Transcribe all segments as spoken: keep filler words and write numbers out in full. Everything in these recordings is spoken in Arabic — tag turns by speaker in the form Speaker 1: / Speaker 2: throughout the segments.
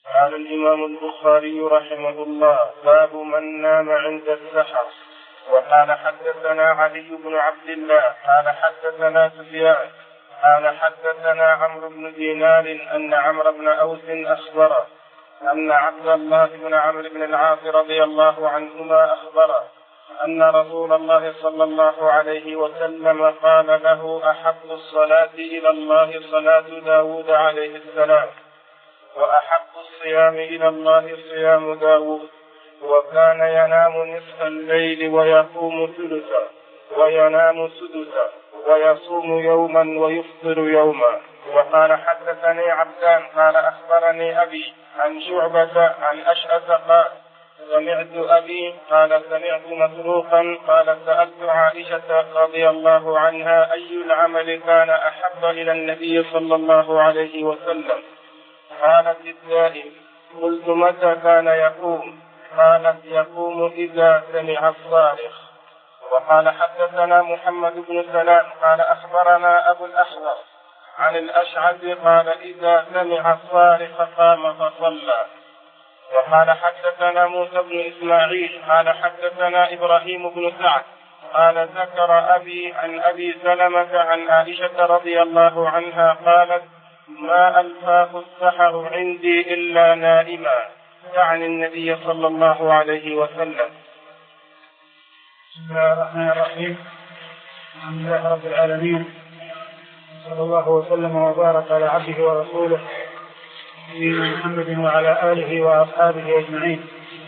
Speaker 1: قال الإمام البخاري رحمه الله: باب من نام عند السحر. وقال حدثنا علي بن عبد الله قال حدثنا سفيان قال حدثنا عمرو بن دينار أن عمرو بن أوس أخبره أن عبد الله بن عمرو بن العاص رضي الله عنهما أخبره أن رسول الله صلى الله عليه وسلم قال له: أحب الصلاة إلى الله صلاة داود عليه السلام، وأحب الصيام إلى الله صيام داود، وكان ينام نصف الليل ويقوم ثلثا وينام سدسا ويصوم يوما ويفطر يوما. وقال حدثني عبدان قال أخبرني أبي عن شعبة عن أشعث قال: سمعت أبي قال سمعت مسروقا قال: سألت عائشة رضي الله عنها أي العمل كان أحب إلى النبي صلى الله عليه وسلم؟ قالت: الدائم. قلت: متى كان يقوم؟ قالت: يقوم إذا سمع الصارخ. وقال حدثنا محمد بن سلام قال أخبرنا أبو الأحوص عن الأشعث قال: إذا سمع الصارخ قام فصلى. وقال حدثنا موسى بن إسماعيل قال حدثنا إبراهيم بن سعد قال: ذكر أبي عن أبي سلمة عن عائشة رضي الله عنها قالت: ما ألفاه السحر عندي إلا نائما، يعني النبي صلى الله عليه وسلم.
Speaker 2: بسم الله الرحمن الرحيم. الحمد لله رب العالمين، صلى الله وسلم وبارك على عبده ورسوله نبينا محمد وعلى آله وأصحابه أجمعين.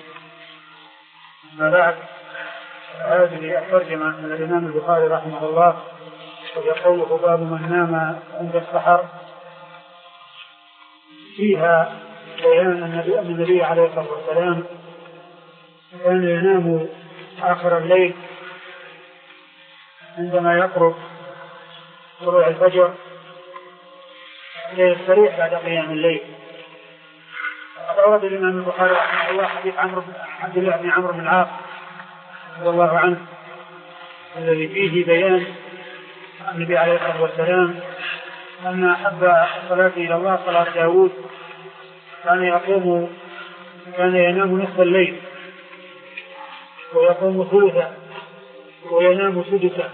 Speaker 2: أما بعد، هذه الترجمة من الإمام البخاري رحمه الله، ويقوله: باب من نام عند السحر، فيها بيان أن النبي عليه الصلاة والسلام كان ينام آخر الليل عندما يقرب طلوع الفجر ليستريح بعد قيام الليل. أورد الإمام البخاري رحمه الله حديث عمرو عبد الله بن عمرو بن العاص رضي الله عنه، الذي فيه بيان النبي عليه الصلاة والسلام أن أحب الصلاة إلى الله صلاة داود، كان يقوم كان ينام نصف الليل ويقوم ثلثا وينام سدسا.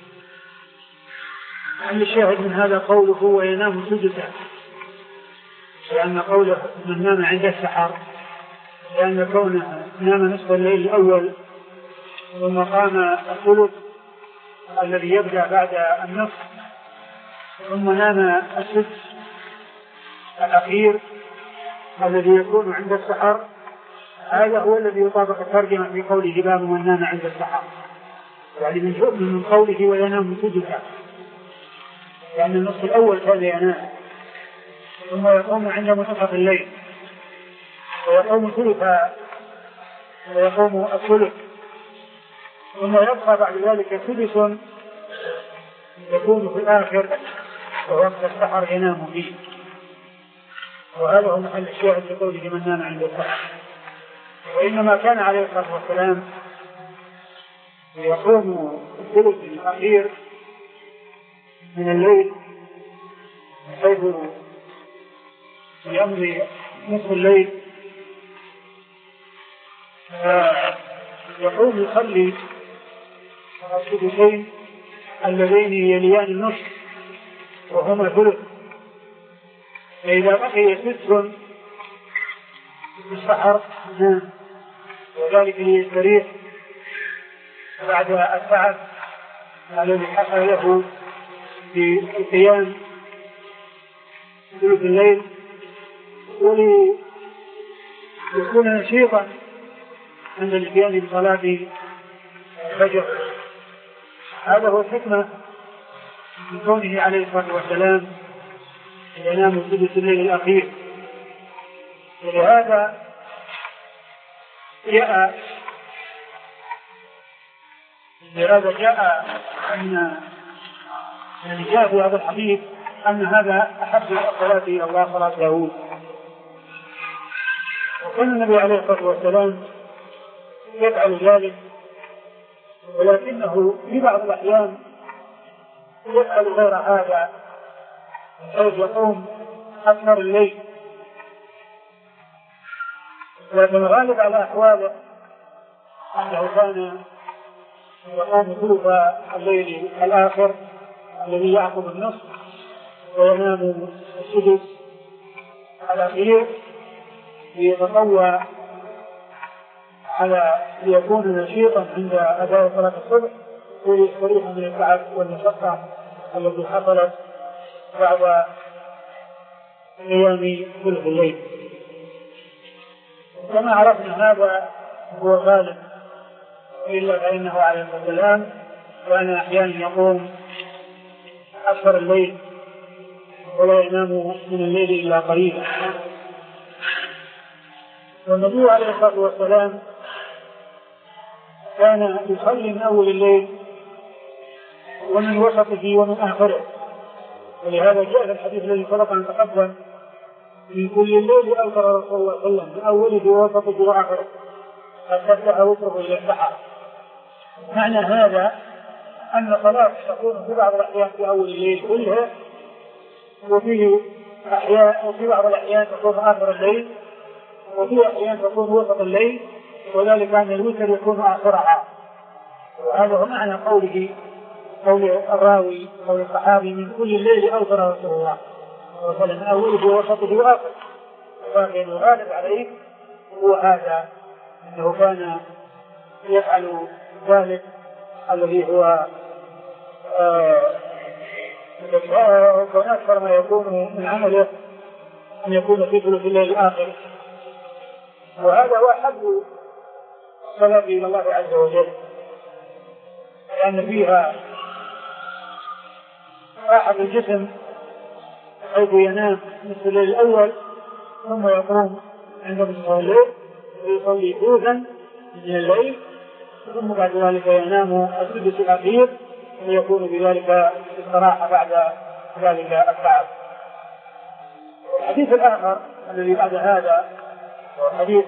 Speaker 2: الشاهد من هذا قوله وينام سدسا، لأن قوله من نام عند السحر، لأن كونه نام نصف الليل الأول ثم قام الثلث الذي يبدأ بعد النصف ثم نام السدس الأخير الذي يكون عند السحر، هذا هو الذي يطابق الترجمة في قوله باب من نام عند السحر، يعني من قوله وينام سدسا، لأن النصف الأول كان ينام ثم يقوم عند منتصف الليل ويقوم ثلثا ويقوم الثلث ثم يبقى بعد ذلك سدس يكون في الآخر ووقت السحر ينام فيه. وهذا هو محل الشاهد لقوله من نام عند السحر. وإنما كان عليه الصلاة والسلام يقوم الثلث الأخير من الليل حيث يمضي نصف الليل، يقوم يصلي السدسين اللذين يليان النصف وهما ثلث، فإذا بقي سدس السحر وذلك ليستريح بعد التعب الذي حصل له في قيام ثلث الليل، وليكون نشيطا عند القيام بصلاة الفجر. هذا هو الحكمة من كونه عليه الصلاة والسلام ينام ثلث الليل الأخير. ولهذا جاء لهذا جاء أن يعني جاء في هذا الحديث أن هذا أحب الصلاة إلى الله صلاة داود. وكان النبي عليه الصلاة والسلام يفعل ذلك، ولكنه في بعض الأحيان يفعل غير هذا، حيث يقوم أكثر الليل لكن غالب على أحواله أنه كان يقوم ثلث الليل الآخر الذي يعقب النصف وينام السدس الأخير ليتطوع على ليكون نشيطا عند أداء صلاة الصبح ويستريح من التعب والمشقة التي حصلت بعد قيام ثلث الليل. كما عرفنا هذا هو غالب، إلا فإنه عليه الصلاة والسلام كان أحيانا يقوم أكثر الليل ولا ينام من الليل إلا قليلا. والنبي عليه الصلاة والسلام كان يصلي من أول الليل ومن وسطه ومن آخره، ولهذا جاء في الحديث الذي سبق أن تقدم في كل الليل أوتر رسول الله صلى الله عليه وسلم من أوله ووسطه وآخره حتى انتهى وتره إلى السحر. معنى هذا أن صلاة تكون في بعض الأحيان في أول الليل كلها، وفي أحيان وفي بعض الأحيان تكون آخر الليل، وفي أحيان تكون وسط الليل، وذلك أن الوتر يكون آخرها. وهذا هو معنى قوله قول الراوي قول الصحابي من كل الليل أوتر رسول الله صلى الله عليه وسلم أوله ووسطه وآخره. ولكن الغالب عليه هو هذا، أنه كان يفعل ذلك الذي هو وكان أكثر ما يكون من عمله أن يكون في ثلث الليل الآخر. وهذا هو أحب الصلاة إلى الله عز وجل، لأن فيها راحة الجسم حيث ينام مثل الليل الأول ثم يقوم عند نصف الليل ويصلي ثلثا من الليل، ثم بعد ذلك ينام السدس الأخير ويكون بذلك استراحة بعد ذلك التعب. الحديث الآخر الذي بعد هذا حديث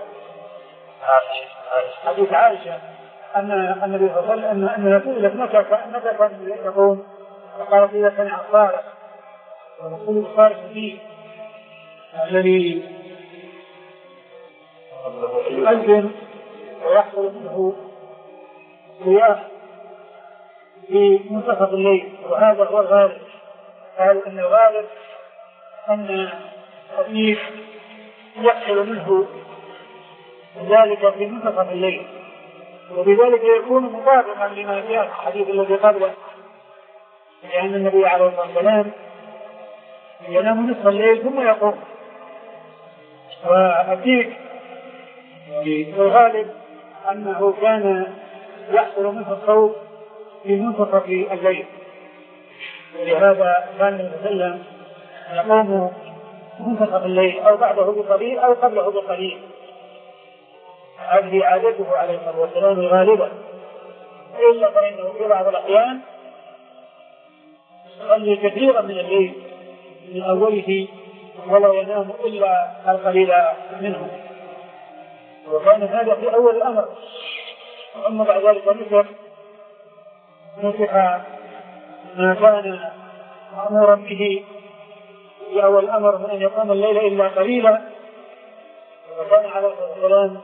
Speaker 2: حديث عائشة أن النبي صلى الله عليه وسلم أنها سئلت متى كان يقوم، فقالت إذا سمع الصارخ، ورسول الصارخ فيه الذي يؤذن ويحصل منه رياح في منتصف الليل، وهذا هو الغالب. قالوا أن الغالب أن الخفيف يحصل منه ذلك في منتصف الليل، وبذلك يكون مطابقا لما جاء في الحديث الذي قبله، لأن النبي عليه الصلاة والسلام ينام نصف الليل ثم يقوم. وأكيد الغالب أنه كان يحصل منه الصوت في منتصف الليل، ولهذا كان النبي صلى الله عليه وسلم يقوم منتصف الليل أو بعده بقليل أو قبله بقليل. هذه عادته عليه الصلاة والسلام غالبا، إلا فإنه في بعض الأحيان يصلي كثيرا من الليل من أوله ولا ينام إلا القليل منه، وكان هذا في أول الأمر. ثم بعد ذلك نسخ نسخ ما كان مأمورا به في أول الأمر من أن يقوم الليل إلا قليلا، وكان عليه الصلاة والسلام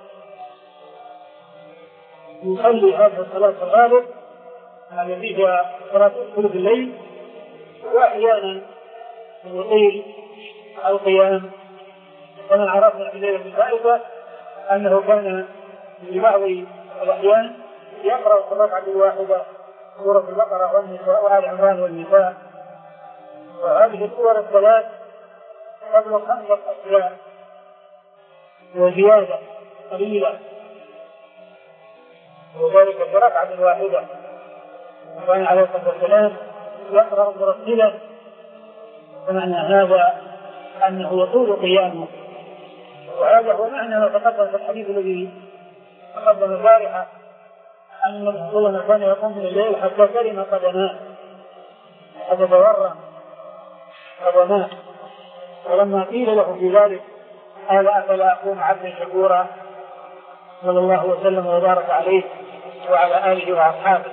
Speaker 2: يصلي هذه الصلاة الغالب التي هي صلاة ثلث الليل، وأحيانا يطيل القيام. كما عرفنا في الليلة الفائتة أنه كان في بعض الأحيان يقرأ في الركعة الواحدة سورة البقرة والنساء وآل عمران والنساء، وهذه السور الثلاث قبل خمسة أشياء وزيادة قليلة، وذلك في ركعة واحدة. وكان عليه الصلاة والسلام يقرأ مرتلا، ومعنى هذا أنه يطول قيامه. وهذا هو معنى ما تقدم في الحديث الذي تقدم البارحة أن النبي صلى الله عليه وسلم كان يقوم من الليل حتى كلم قدماه، حتى تورم قدماه. ولما قيل له في ذلك قال أفلا أكون عبدا شكورا، صلى الله وسلم وبارك عليه وعلى آله وأصحابه.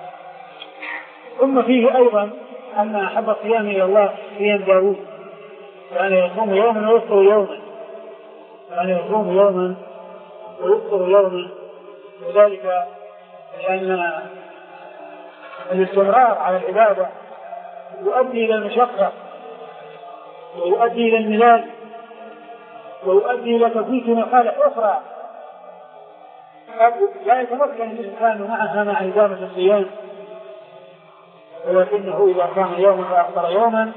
Speaker 2: ثم فيه أيضا أن أحب الصيام إلى الله صيام داود، كان يصوم يوما ويفطر يوما، كان يصوم يوما ويفطر يوما، وذلك لأن الاستمرار على العبادة يؤدي إلى المشقة ويؤدي إلى الملال ويؤدي إلى تفويت مصالح أخرى لا يتمكن الإنسان معها مع إدامة الصيام، ولكنه إذا كان يوما وأفطر يوما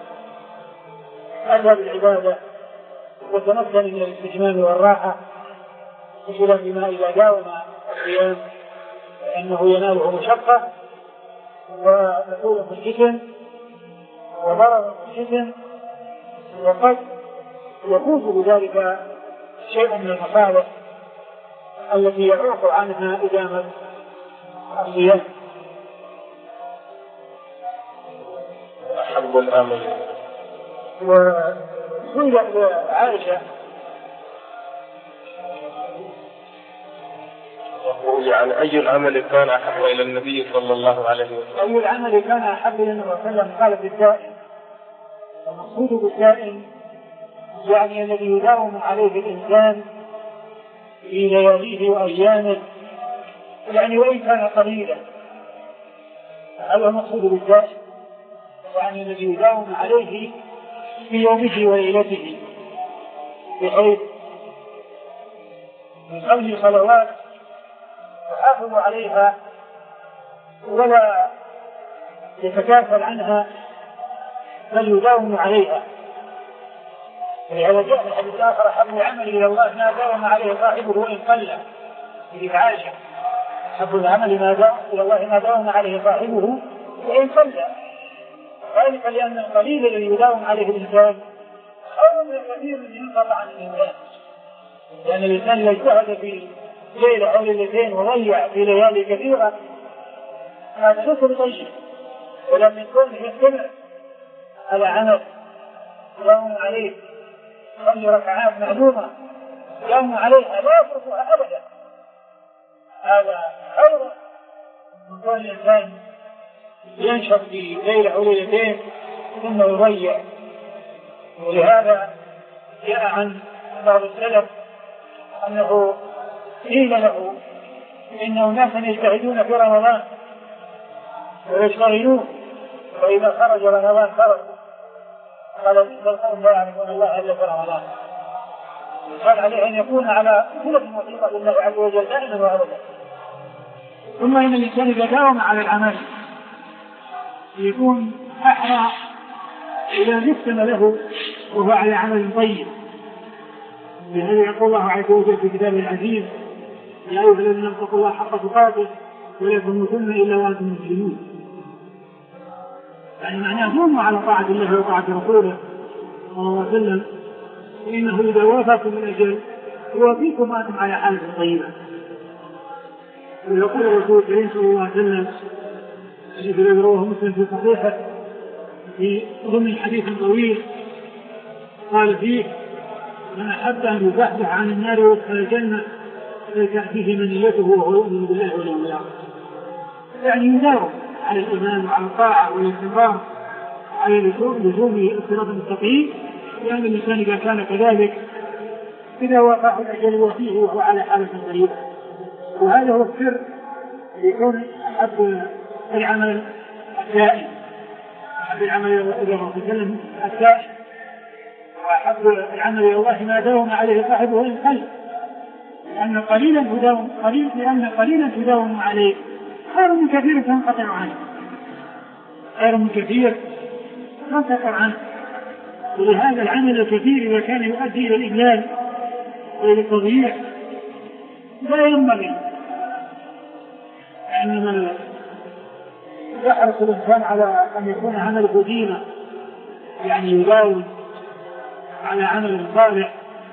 Speaker 2: أدى بالعبادة وتمكن من الاستجمام والراحة، بخلاف ما إذا داوم الصيام فإنه يناله مشقة ودخول في الجسم وضرر في الجسم، وقد يفوز بذلك شيء من المصالح التي يعوق عنها إدامة الصيام.
Speaker 1: أحب الأمل.
Speaker 2: وسئلت عائشة
Speaker 1: يقول يعني أي العمل كان أحب إلى النبي صلى الله عليه وسلم؟
Speaker 2: أي العمل كان أحب إلى النبي صلى الله عليه وسلم؟ قال بالدائم. المقصود بالدائم يعني الذي يداوم عليه الإنسان في لياليه وأيامه، يعني وإن كان قليلا، هذا المقصود بالدائم، يعني الذي يداوم عليه في يومه وليلته، بحيث يصلي صلوات يحافظ عليها ولا يتكاسل عنها بل يداوم عليها. ولهذا جاء في الحديث الآخر: أحب العمل إلى الله ما داوم عليه صاحبه وإن قل. في عائشة: أحب العمل ما داوم إلى الله ما داوم عليه صاحبه وإن قل، ذلك لأن القليل الذي يداوم عليه الإنسان خير من الكثير الذي ينقطع عن الإنسان، لأن الإنسان لو اجتهد في ليلة أو ليلتين وضيع في ليالي كثيرة هذا ليس بطيب، ولم يكن يستمر على عمل يوم عليه يصلي ركعات معلومة يوم عليها لا يتركها أبدا، هذا خير من كون الإنسان ينشط في ليلة أو ليلتين ثم يضيع. ولهذا جاء عن بعض السلف أنه قيل له إن أناسا يجتهدون في رمضان ويشتغلون، وإذا خرج رمضان خرج. قال: القوم لا يعرفون الله إلا في رمضان. قال عليه أن يكون على صلة وثيقة بالله عز وجل دائما وأبدا. ثم إن الإنسان إذا داوم على العمل يكون أحرى إذا نفتن له وهو على عمل طيب. لهذا يقول الله عز وجل في كتابه العزيز: يا أيها الذين اتقوا الله حق تقاته ولا تموتن إلا وأنتم مسلمون. يعني معناه دوموا على طاعة الله وطاعة رسوله صلى الله عليه وسلم، فإنه إذا وافاكم من أجل يوافيكم وأنتم على حالة طيبة. ويقول الرسول صلى الله عليه وسلم حديث الذي رواه مسلم في صحيحه في ضمن حديث طويل قال فيه: من أحب أن يزحزح عن النار ويدخل الجنة فلتأتيه منيته وهو يؤمن بالله واليوم الآخر. يعني يداوم على الإيمان وعلى الطاعة والاستمرار على لزوم الصراط المستقيم، لأن الإنسان إذا كان كذلك إذا وافاه الأجل وفيه وهو على حالة طيبة. وهذا هو السر ليكون أحب العمل الدائم، أحب العمل إلى الله وسلم الدائم، وأحب العمل إلى الله ما داوم عليه صاحبه إن قل، لأن قليلا تداوم قليل لأن قليلا تداوم عليه خير من كثير تنقطع عنه، خير من كثير تنقطع عنه. ولهذا العمل الكثير إذا كان يؤدي إلى الإجلال وإلى التضييع لا ينبغي، إنما يحرص الإنسان على أن يكون عمله دينا، يعني يداوم على عمل صالح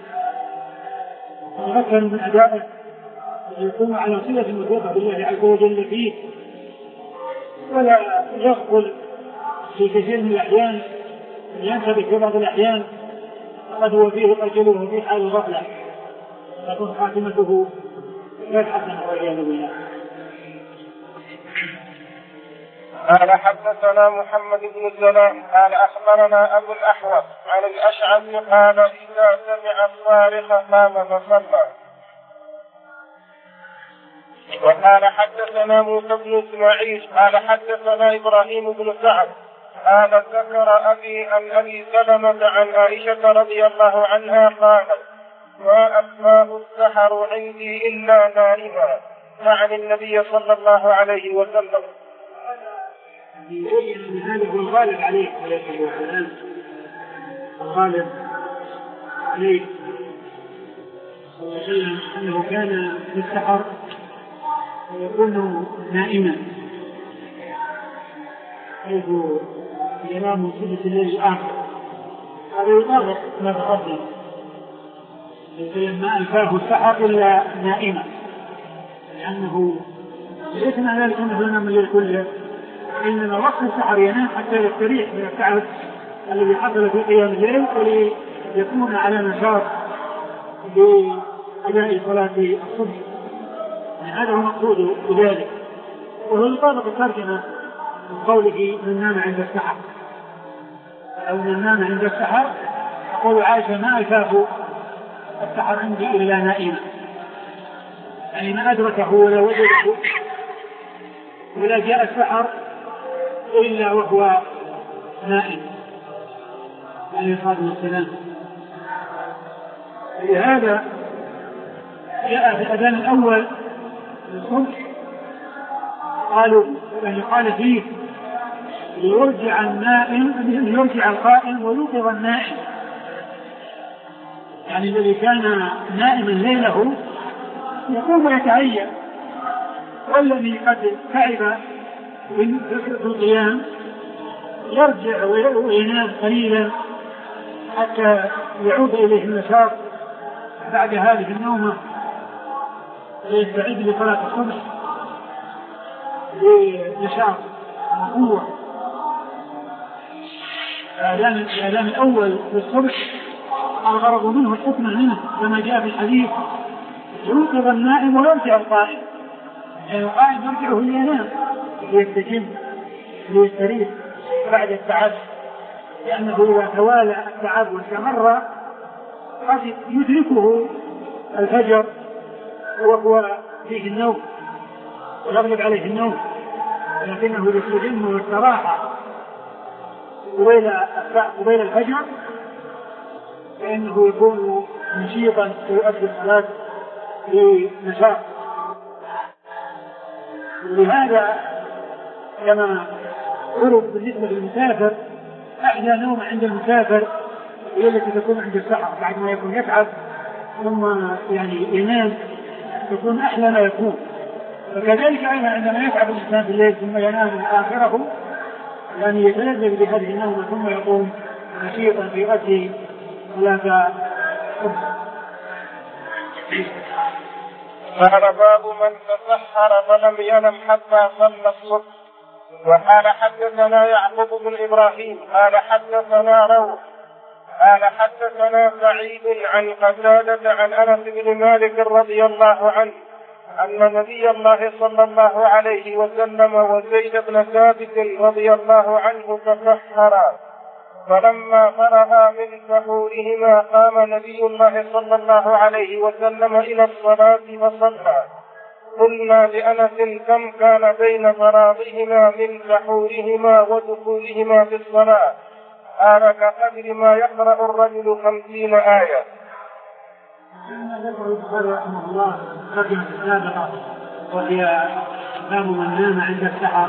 Speaker 2: ويمكن من أدائه ويكون على صلة وثيقة بالله عز وجل فيه، ولا يغفل في كثير من الأحيان، ينتبه في بعض الأحيان قد هو فيه أجله وفي حال الغفلة تكون خاتمته غير حسنة والعياذ بالله.
Speaker 1: قال: حدثنا محمد بن سلام قال أخبرنا أبو الأحوص عن الأشعث قال: إذا سمع الصارخ قام فصلى. وقال حدثنا موسى بن اسماعيل قال حدثنا ابراهيم بن سعد قال ذكر ابي عن ابي سلمة عن عائشة رضي الله عنها قالت ما أسماء السحر عندي إلا نائما، يعني النبي صلى الله عليه وسلم.
Speaker 2: هذا هو الغالب عليه عليه السلام، الغالب عليه وسلم أنه كان في السحر ويكون نائما حيث ينام ثلث الليل الآخر. هذا يطابق ما تقدم، ما ألفاه السحر إلا نائما، لأنه ليس معنى ذلك أنه ينام الليل كله، إنما وقت السحر ينام حتى يستريح من التعب الذي حصل في قيام الليل وليكون على نشاط لأداء صلاة الصبح. هذا هو مقصود بذلك، وهو يطابق الترجمة من قوله من نام عند السحر أو من نام عند السحر. تقول عائشة ما ألفاه السحر عندي إلا نائما، يعني ما أدركه ولا وجده ولا جاء السحر إلا وهو نائم عليه الصلاة والسلام. لهذا جاء في الأذان الأول للصبح قالوا يعني قال فيه ليرجع النائم ليرجع القائم ويوقظ النائم، يعني الذي كان نائما ليله يقوم ويتهيأ، والذي قد تعب من القيام يرجع وينام قليلا حتى يعود إليه النشاط بعد هذه النومة ويستعد لصلاة الصبح بنشاط وقوة. الأذان الأول في الصبح الغرض منه الحكم منه كما جاء في الحديث يوقظ النائم ويرجع القائم، يعني القائم يرجعه لينام ليستجم ليستريح بعد التعب، لأنه إذا توالى التعب واستمر قد يدركه الفجر وهو فيه النوم ويغلب عليه النوم، لكنه يستجم واستراحة قبيل الفجر فإنه يكون نشيطا ويؤدي الصلاة بنشاط. ولهذا كما قرب بالنسبة للمسافر أحلى نوم عند المسافر هي التي تكون عند السحر بعد ما يكون يتعب ثم يعني ينام تكون أحلى ما يكون. وكذلك أيضا عندما يتعب الإنسان في الليل ثم ينام آخره يعني يتلذذ بهذه النوم ثم يقوم نشيطا يؤدي صلاة الصبح.
Speaker 1: قال باب من تسحر فلم ينم حتى صلى الصبح. وقال حدثنا يعقوب بن إبراهيم قال حدثنا روح قال حدثنا سعيد عن قتادة عن أنس بن مالك رضي الله عنه أن نبي الله صلى الله عليه وسلم وزيد بن ثابت رضي الله عنه تسحرا، فلما فرغا من سحورهما قام نبي الله صلى الله عليه وسلم إلى الصلاة فصلى. قلنا لأنس كم كان بين فراغهما من سحورهما ودخولهما في الصلاة؟ قال كقدر ما يقرأ الرجل خمسين آية.
Speaker 2: ذكر البخاري رحمه الله ترجمة السابقة وهي باب من نام عند السحر،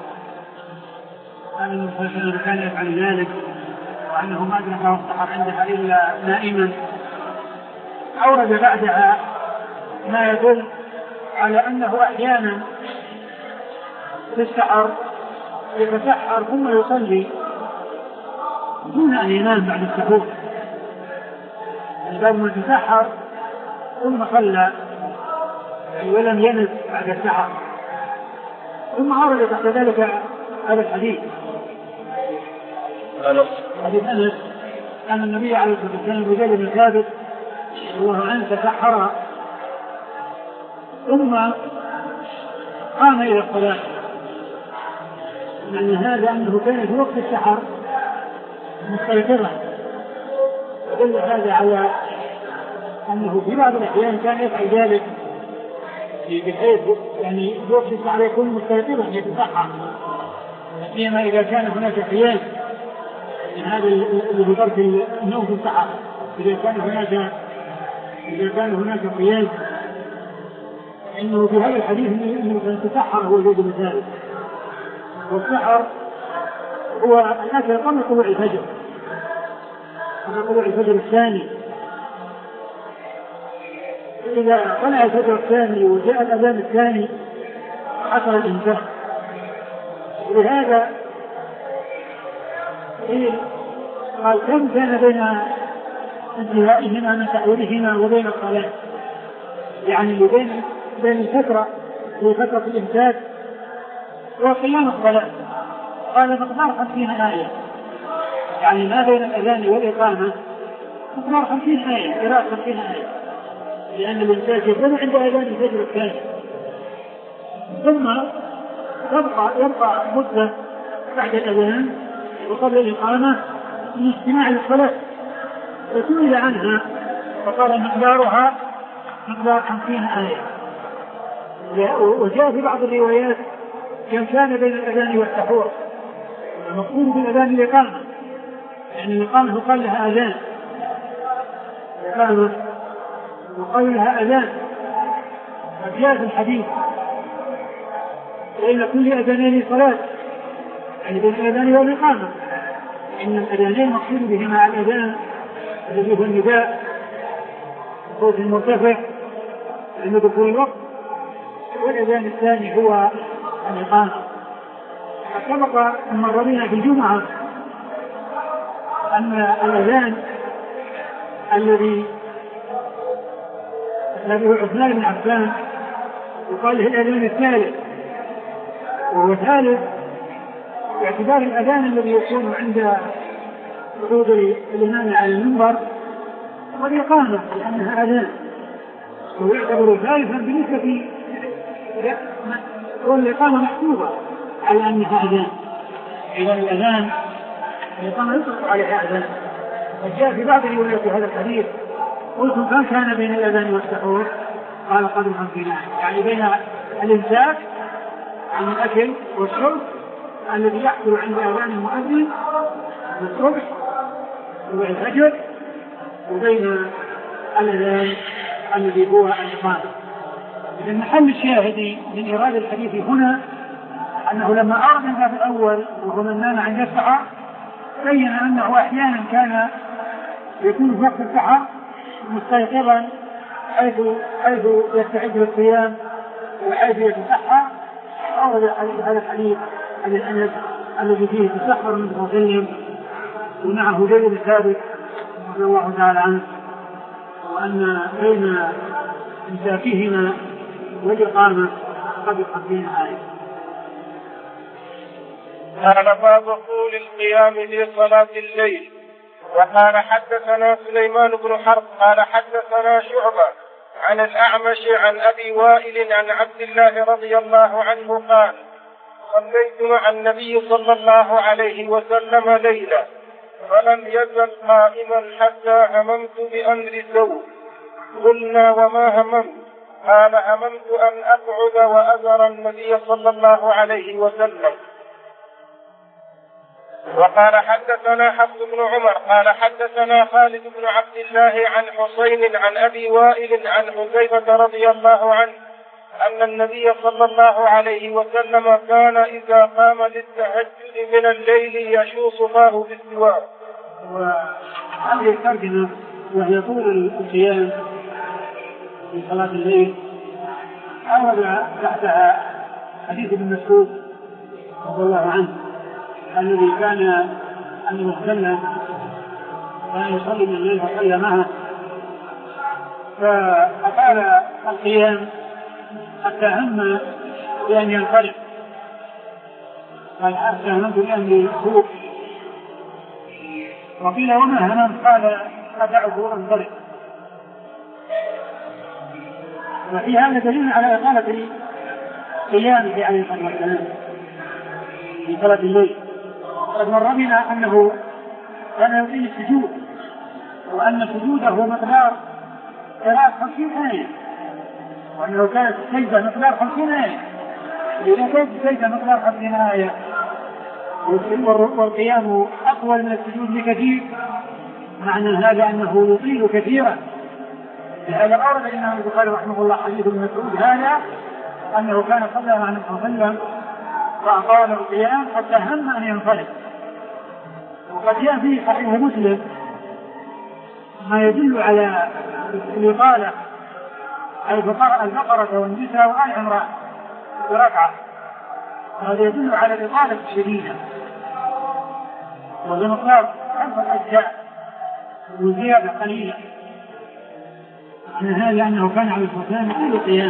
Speaker 2: أن النبي صلى الله عليه وسلم كان يفعل ذلك وأنه ما أدركه السحر عندها إلا نائما. أورد بعدها ما يدل على أنه أحيانا في السحر يتسحر ثم يصلي دون أن ينام بعد السحور، الباب من تسحر ثم صلى ولم ينم بعد السحر. ثم عرض تحت ذلك هذا الحديث حديث أنس أن النبي عليه الصلاة والسلام وزيد بن ثابت رضي الله عنه تسحر ثم قام إلى الصلاة، يعني هذا أنه كان في وقت السحر مستيقظا، يدل هذا على أنه في بعض الأحيان كان يفعل ذلك بحيث يعني وقت السحر يكون مستيقظا يتسحر، سيما إذا كان هناك قيام من هذا اللي بطرف النوم في السحر، إذا كان هناك إذا كان هناك قيام، إنه في هذا الحديث إنه السحر هو الوجه المثالي. والسحر هو الأكل قبل طلوع الفجر، قبل طلوع الفجر الثاني. إذا طلع الفجر الثاني وجاء الأذان الثاني حصل الإنتهاء. ولهذا قال كم كان بين انتهائهما من تحويلهما وبين الصلاة، يعني اللي بين بين الفترة في فترة الإمساك وقيام الصلاة قال مقدار خمسين آية، يعني ما بين الأذان والإقامة مقدار خمسين آية، قراءة خمسين آية، لأن الإمساك يكون عند أذان الفجر الثاني، ثم تبقى يبقى مدة بعد الأذان وقبل الإقامة من استماع للصلاة، وسئل عنها فقال مقدارها مقدار خمسين آية. وجاء في بعض الروايات كم كان بين الأذان والسحور، المقصود بالأذان الإقامة، يعني الإقامة يقال لها أذان، إقامة يقال لها أذان. فجاء في الحديث وإن كل أذانين صلاة، يعني بين الأذان والإقامة، إن الأذانين مقصود بهما الأذان الذي هو النداء الصوت المرتفع عند دخول الوقت، والأذان الثاني هو الإقامة. سبق مر بنا في الجمعة أن الأذان الذي الذي هو عثمان بن عفان يقال له الأذان الثالث، وهو ثالث باعتبار الأذان الذي يكون عند صعود الإمام على المنبر والإقامة، لأنها أذان، ويعتبر ثالثا بالنسبة والإقامة محسوبة على أنها أذان. إذا الأذان الإقامة يطلق عليها أذان. وجاء في بعض الروايات في هذا الحديث قلتم كم كان بين الأذان والسحور؟ قال قدر خمسين آية، يعني بين الإمساك عن الأكل والشرب الذي يحصل عند أذان المؤذن والصبح طلوع الفجر، وبين الأذان الذي هو الإقامة. إذن محل الشاهد من إرادة الحديث هنا أنه لما أراد الباب الأول وهو من نام عند السحر بين أنه أحيانا كان يكون في وقت السحر مستيقظا حيث حيث يستعد للقيام وحيث يتسحر. أورد هذا الحديث عن الأنس الذي فيه تسحر من صلى ومعه زيد بن ثابت رضي الله تعالى عنه، وأن بين إمساكهما والإقامة قد خمسين آية.
Speaker 1: قال باب طول القيام لصلاة الليل. وقال حدثنا سليمان بن حرب قال حدثنا شعبة عن الأعمش عن أبي وائل عن عبد الله رضي الله عنه قال صليت مع النبي صلى الله عليه وسلم ليلة فلم يزل قائما حتى هممت بأمر سوء. قلنا وما هممت؟ قال هممت أن أقعد وأذر النبي صلى الله عليه وسلم. وقال حدثنا حفص بن عمر قال حدثنا خالد بن عبد الله عن حسين عن أبي وائل عن حذيفة رضي الله عنه أن النبي صلى الله عليه وسلم كان إذا قام للتهجد من الليل يشوص فاه بالسواك.
Speaker 2: وهذه الترجمة وهي طول القيام في صلاة الليل أورد تحتها حديث ابن مسعود رضي الله عنه الذي كان أن يصلي كان يصلي من الليل فصلى معه فأطال القيام حتى هم بأن ينطلق، قال حتى هممت بأن يفوق، وقيل وما هممت؟ قال أدعه أنطلق. وفي هذا دليل على إطالة قيامه عليه الصلاة والسلام في صلاة الليل. قد مر بنا أنه كان يطيل السجود، وأن سجوده مقدار قراءة خمسين آية، وأنه كانت السجدة مقدار خمسين آية، إذا كانت السجدة مقدار خمسين آية والقيام أطول من السجود بكثير، معنى هذا أنه يطيل كثيرا. لهذا أورد الإمام البخاري رحمه الله حديث ابن مسعود هذا أنه كان صلى مع النبي صلى الله عليه وسلم فأطال القيام حتى هم أن ينصرف. وقد جاء في صحيح مسلم ما يدل على الإطالة، البقرة والنساء وآل عمران بركعة، هذا يدل على الإطالة الشديدة وبمقدار خمسة أجزاء وزيادة قليلة. من هذا أنه كان عليه الصلاة والسلام يطيل قيام،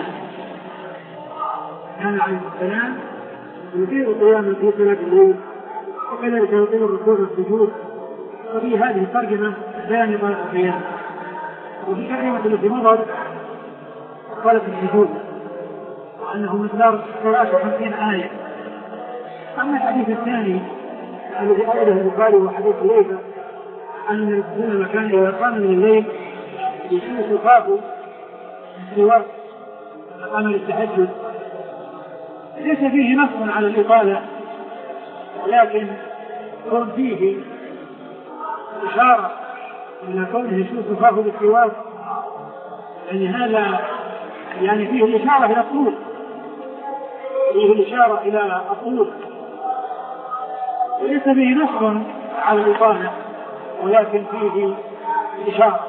Speaker 2: كان عليه السلام يطيل قياما في صلاة الليل، وكذلك يطيل الركوع والسجود. وفي هذه الترجمة بيان إطالة القيام. وفي ترجمة التي مضت إطالة السجود وأنه مقدار قراءة خمسين آية. أما الحديث الثاني الذي أورده البخاري وحديث حذيفة أن الرسول كان إذا قام من الليل يشوف خافه في وقت قام للتهجد، ليس فيه نص على الإطالة، ولكن كون فيه إشارة إلى كونه يشوف خافه بالسواك، يعني هذا يعني فيه الإشارة إلى الطول، فيه الإشارة إلى الطول، ليس فيه نص على الإطالة ولكن فيه إشارة.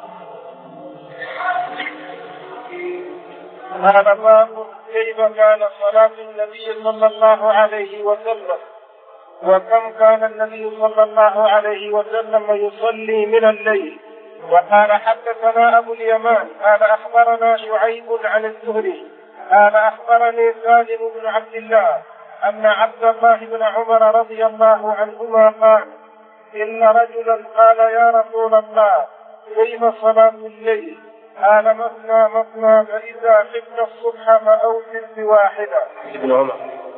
Speaker 1: هذا باب كيف كان صلاة النبي صلى الله عليه وسلم وكم كان النبي صلى الله عليه وسلم يصلي من الليل. وقال حدثنا أبو اليمان قال أخبرنا شعيب عن الزهري قال أخبرني سالم بن عبد الله أن عبد الله بن عمر رضي الله عنهما قال إن رجلا قال يا رسول الله كيف صلاة الليل؟ قال مثنى مثنى فإذا خفت الصبح فأوتر بواحدة. ابن عمر.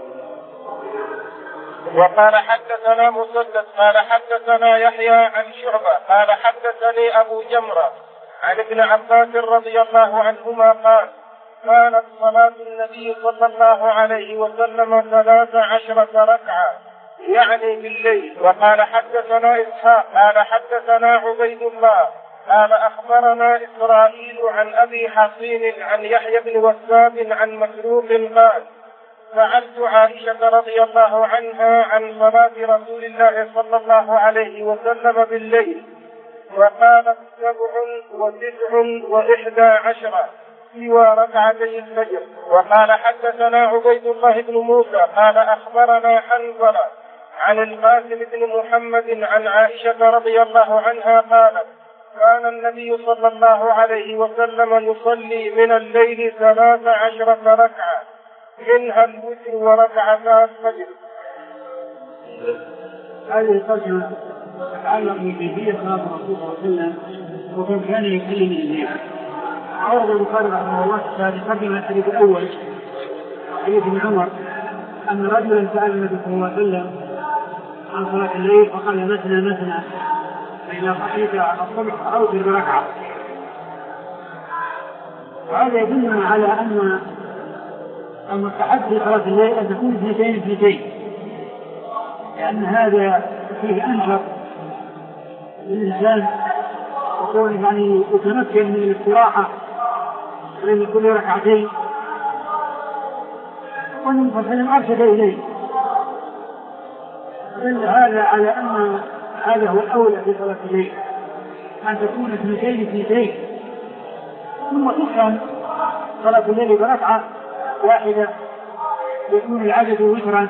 Speaker 1: وقال حدثنا مسدد قال حدثنا يحيى عن شعبة قال حدثني أبو جمرة عن ابن عباس رضي الله عنهما قال كانت صلاة النبي صلى الله عليه وسلم ثلاث عشرة ركعة يعني بالليل. وقال حدثنا إسحاق قال حدثنا عبيد الله قال أخبرنا إسرائيل عن أبي حصين عن يحيى بن وثاب عن مسروق قال سألت عائشة رضي الله عنها عن صلاة رسول الله صلى الله عليه وسلم بالليل وقالت سبع وتسع وإحدى عشرة سوى ركعتي الفجر. وقال حدثنا عبيد الله بن موسى قال أخبرنا حنظلة عن القاسم بن محمد عن عائشة رضي الله عنها قالت كان النبي صلى الله عليه وسلم يصلي من الليل ثلاث عشرة ركعة منها الوتر وركعتا الفجر.
Speaker 2: هذه الترجمة تتعلق بكيفية صلاة الرسول صلى الله عليه وسلم وكم كان يصلي من الليل. عرض البخاري رحمه الله في ترجمة الحديث الأول حديث ابن عمر أن رجلا سأل النبي صلى الله عليه وسلم عن صلاة الليل فقال مثنى مثنى فإذا خشيت الصبح أوتر بركعة. وهذا يدلنا على أن المستحب في صلاة الليل أن تكون اثنتين اثنتين، لأن هذا فيه أنشط للإنسان يكون يعني يتمكن من الاستراحة بين كل ركعتين ومن أرشد إليه. دل هذا على أن هذا هو الأولى في صلاة الليل أن تكون اثنتين اثنتين، ثم تفهم صلاة الليل بركعة واحدة يكون العدد وترا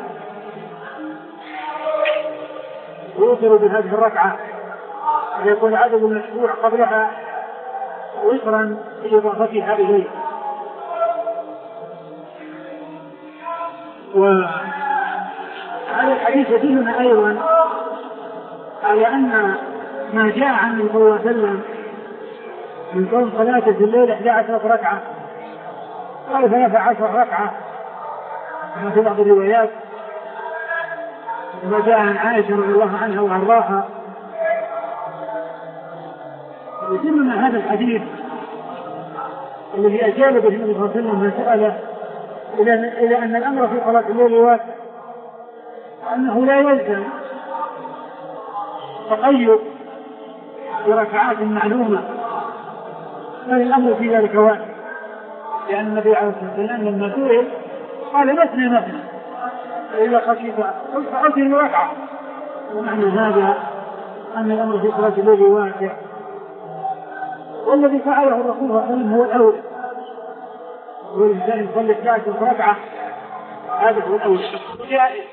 Speaker 2: ويوتر بهذه الركعة ويكون عدد المشروع قبلها وترا بإضافتها إليه. وهذا الحديث يدلنا أيضا على أن ما جاء عن النبي صلى الله عليه وسلم من كون صلاة في الليل إحدى عشرة ركعة أو ثلاث عشر ركعة كما في بعض الروايات، وما جاء عن عائشة رضي الله عنها وأرضاها، يدلنا هذا الحديث الذي أجاب به النبي صلى الله عليه وسلم من سأله إلى أن الأمر في صلاة الليل واسع، وأنه لا يلزم تقيد بركعات معلومة، بل الأمر في ذلك واسع، لأن النبي عليه الصلاة والسلام لما سئل قال مثنى مثنى إذا خشيت فأتي ركعة. ومعنى هذا أن الأمر في صلاة الليل واسع، والذي فعله الرسول صلى الله عليه وسلم هو الأولى، هو الإنسان يصلي ثلاثة ركعة، هذا هو الأولى جائز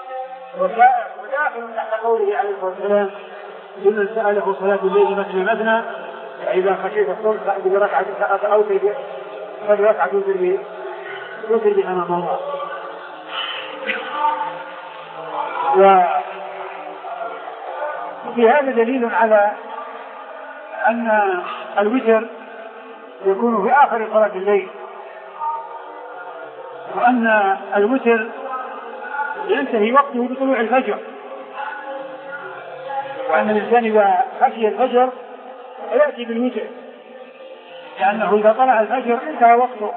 Speaker 2: وداخل تحت قوله عليه الصلاة والسلام لمن سأله صلاة الليل مثنى مثنى فإذا خشيت الصبح فأتي بركعة أو بركعة توتر بها ما مضى. وفي هذا دليل على أن الوتر يكون في آخر صلاة الليل، وأن الوتر ينتهي وقته بطلوع الفجر، وأن الإنسان إذا خشي الفجر يأتي بالوتر، لأنه إذا طلع الفجر انتهى وقته.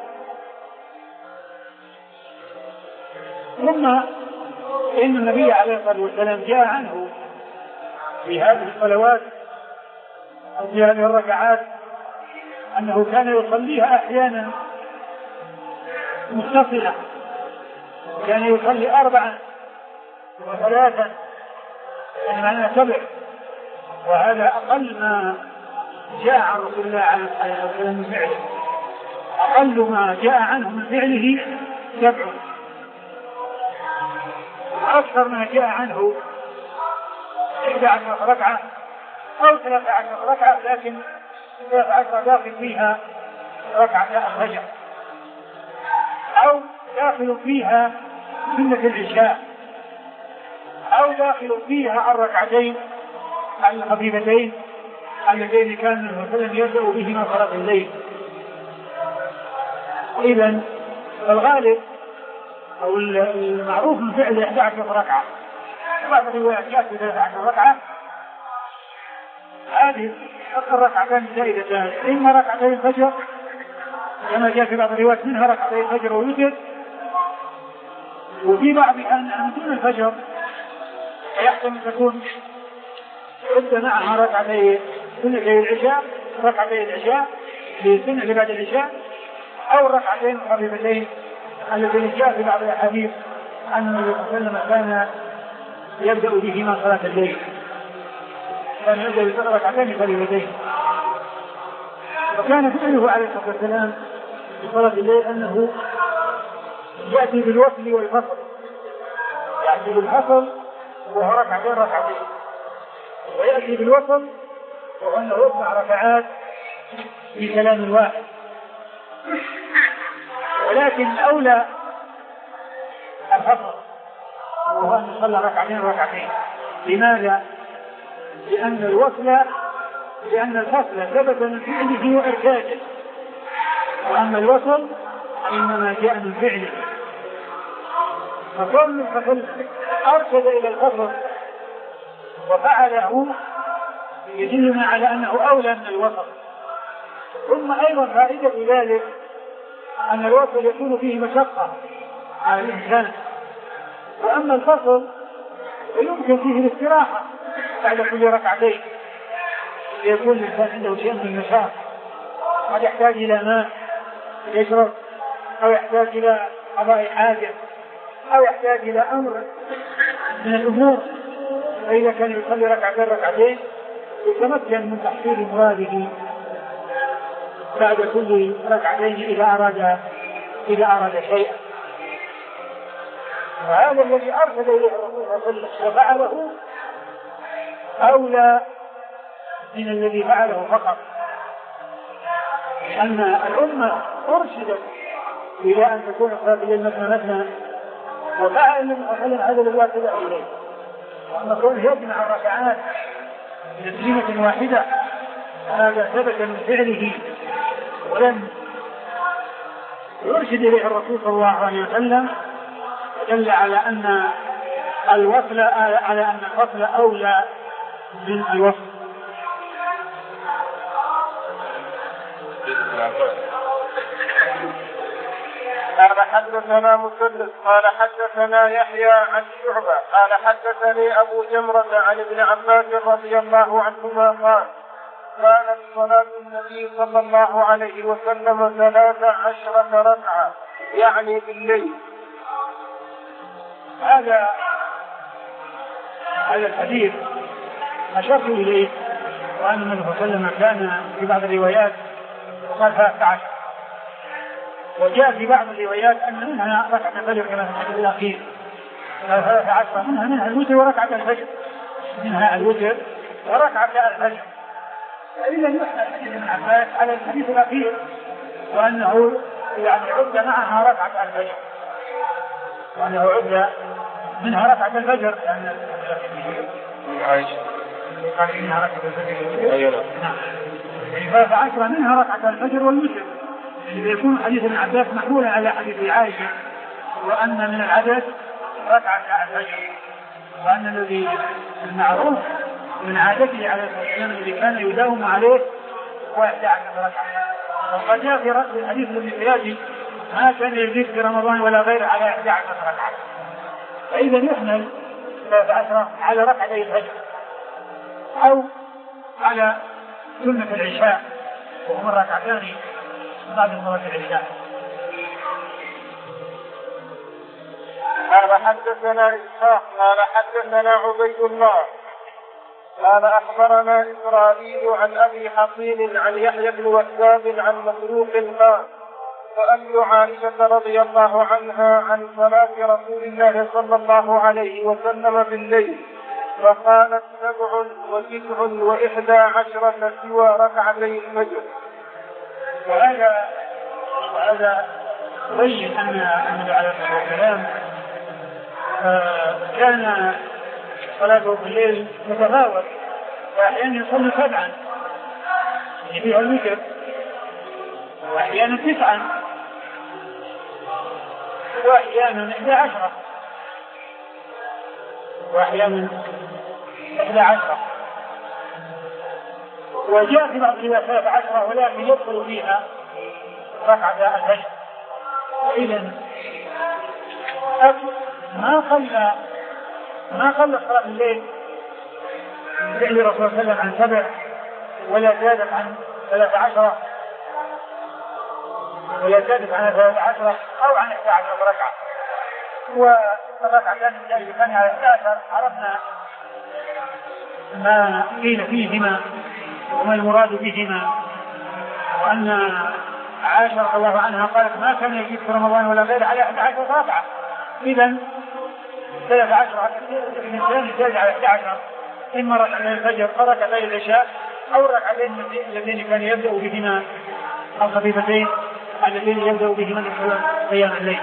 Speaker 2: ثم إن النبي عليه الصلاة والسلام جاء عنه في هذه الصلوات أو في هذه الركعات أنه كان يصليها أحيانا متصلة، كان يصلي أربعا وثلاثا، يعني معنى سبع، وهذا أقل ما جاء عن رسول الله عليه الصلاة والسلام من فعله، أقل ما جاء عنه من فعله سبع، أكثر ما جاء عنه إحدى عشر ركعة أو ثلاثة عشر ركعة، لكن ثلاثة عشر داخل فيها ركعة الفجر، أو داخل فيها سنة العشاء، أو داخل فيها الركعتين الخفيفتين اللذين كان النبي صلى الله عليه وسلم يبدأ بهما صلاة الليل. إذن الغالب أو المعروف من فعل إحدى عشر ركعة، بعض الروايات جاءت ثلاثة عشر ركعة، هذه الركعتان زائدتان، إما ركعتين الفجر كما جاء في بعض الروايات منها ركعتين الفجر ويوتر، وفي بعض أن دون الفجر يحتمل تكون ابدا معها ركعتين سنة العشاء، ركعتين العشاء لسنة بعد العشاء، أو ركعتين خفيفتين الذين جاء في بعض الأحاديث أن النبي صلى الله عليه وسلم كان يبدأ بهما صلاة الليل، كان يبدأ بركعتين خفيفتين. وكان فعله عليه الصلاة والسلام في صلاة الليل أنه يأتي بالوصل والفصل، يأتي بالفصل وهو ركعتين ركعتين، ويأتي بالوصل وهو أنه يصنع ركعات في كلام واحد. ولكن الأولى الفصل وهو أن يصلى ركعتين ركعتين. لماذا؟ لأن الوصل لأن الفصل ثبت من فعله وإرشاده، وأما الوصل إنما جاء من فعله، فكل الفصل أرشد إلى الفصل وفعله يدلنا على أنه أولى من الوصل. ثم أيضا فائدة ذلك أن الوصل يكون فيه مشقة على الإنسان، وأما الفصل يمكن فيه الاستراحة بعد كل ركعتين، يكون الإنسان عنده شيء من النشاط، قد يحتاج إلى ماء يشرب، أو يحتاج إلى قضاء حاجة، أو يحتاج إلى أمر من الأمور، فإذا كان يصلي ركعتين ركعتين يتمكن من تحصيل مراده بعد كل ركعتين إذا أراد إذا أراد شيئا. وهذا الذي أرشد إليه الرسول صلى الله عليه وسلم وفعله أولى من الذي فعله فقط، لأن الأمة أرشدت إلى أن تكون صلاة الليل مثنى مثنى، وفعل النبي صلى الله عليه وسلم هذا الذي أرشد إليه، وأما كونه يجمع الركعات بتسليمة واحدة هذا ثبت من فعله ولم يرشد إليه الرسول صلى الله عليه وسلم، دل على أن الوصل على أن الفصل أولى من الوصل.
Speaker 1: قال حدثنا مسدد قال حدثنا يحيى عن شعبة قال حدثني أبو جمرة عن ابن عباس رضي الله عنهما قال كانت صلاة النبي صلى الله عليه وسلم ثلاث عشرة ركعة يعني بالليل.
Speaker 2: هذا هذا الحديث أشرت إليه وأن النبي صلى الله عليه وسلم كان في بعض الروايات قال ثلاث عشر، وجاء في بعض الروايات أن منها ركعة الفجر كما في الحديث الأخير ثلاث عشر، منها منها الوتر وركعة الفجر منها الوتر وركعة الفجر. فإذا يحمل حديث ابن عباس على الحديث الأخير وأنه يعني عد معها ركعة الفجر وأنه عد منها ركعة الفجر لأن
Speaker 1: عائشة
Speaker 2: قال إنها ركعة الفجر نعم ثلاث عشر منها ركعة الفجر والوتر، يكون حديث ابن عباس محمولا على حديث عائشة وأن من العدد ركعة الفجر، وأن الذي المعروف من عادته على الإسلام الذي كان يداوم عليه هو إحدى عشرة ركعة. وقد جاء في رأس الحديث الذي يأتي ما كان يزيد في رمضان ولا غير على إحدى عشرة ركعة. فإذا يحمل ثلاث عشرة على ركعتي الفجر أو على سنة العشاء وهم ركعتان بعد صلاة العشاء.
Speaker 1: قال حدثنا إسحاق قال حدثنا عبيد الله قال أخبرنا إسرائيل عن أبي حصين عن يحيى بن وهاب عن مسروق قال سألت عائشة رضي الله عنها عن صلاة رسول الله صلى الله عليه وسلم بالليل فقالت سبع وتسع وإحدى عشرة سوى ركعتي الفجر.
Speaker 2: وهذا وهذا يبين أن النبي عليه الصلاة والسلام كان صلاته بالليل متفاوت، وأحيانا يصلي سبعا فيها الوتر وأحيانا تسعا وأحيانا إحدى عشرة وأحيانا إحدى عشرة، وجاء في بعض الروايات ثلاث عشرة ولكن يدخل فيها ركعة الفجر. إذن ما خلى ما خلى صلاة الليل فعل الرسول صلى الله عليه وسلم عن سبع ولا زادت عن ثلاث عشرة ولا زادت عن ثلاث عشرة أو عن إحدى عشرة ركعة. والركعتان التي كان على إحدى عشر عرفنا ما قيل فيهما وما المراد بهما، وأن عائشة رضي الله عنها قالت ما كان يجيب في رمضان ولا غير على إحدى عشرة ركعة. إذن ثلاث عشرة الإنسان يزاد على إحدى عشرة إما ركعتين الفجر أو ركعتين العشاء أو الركعتين اللذين كان يبدأ بهما الخفيفتين اللذين يبدأ بهما من قيام الليل.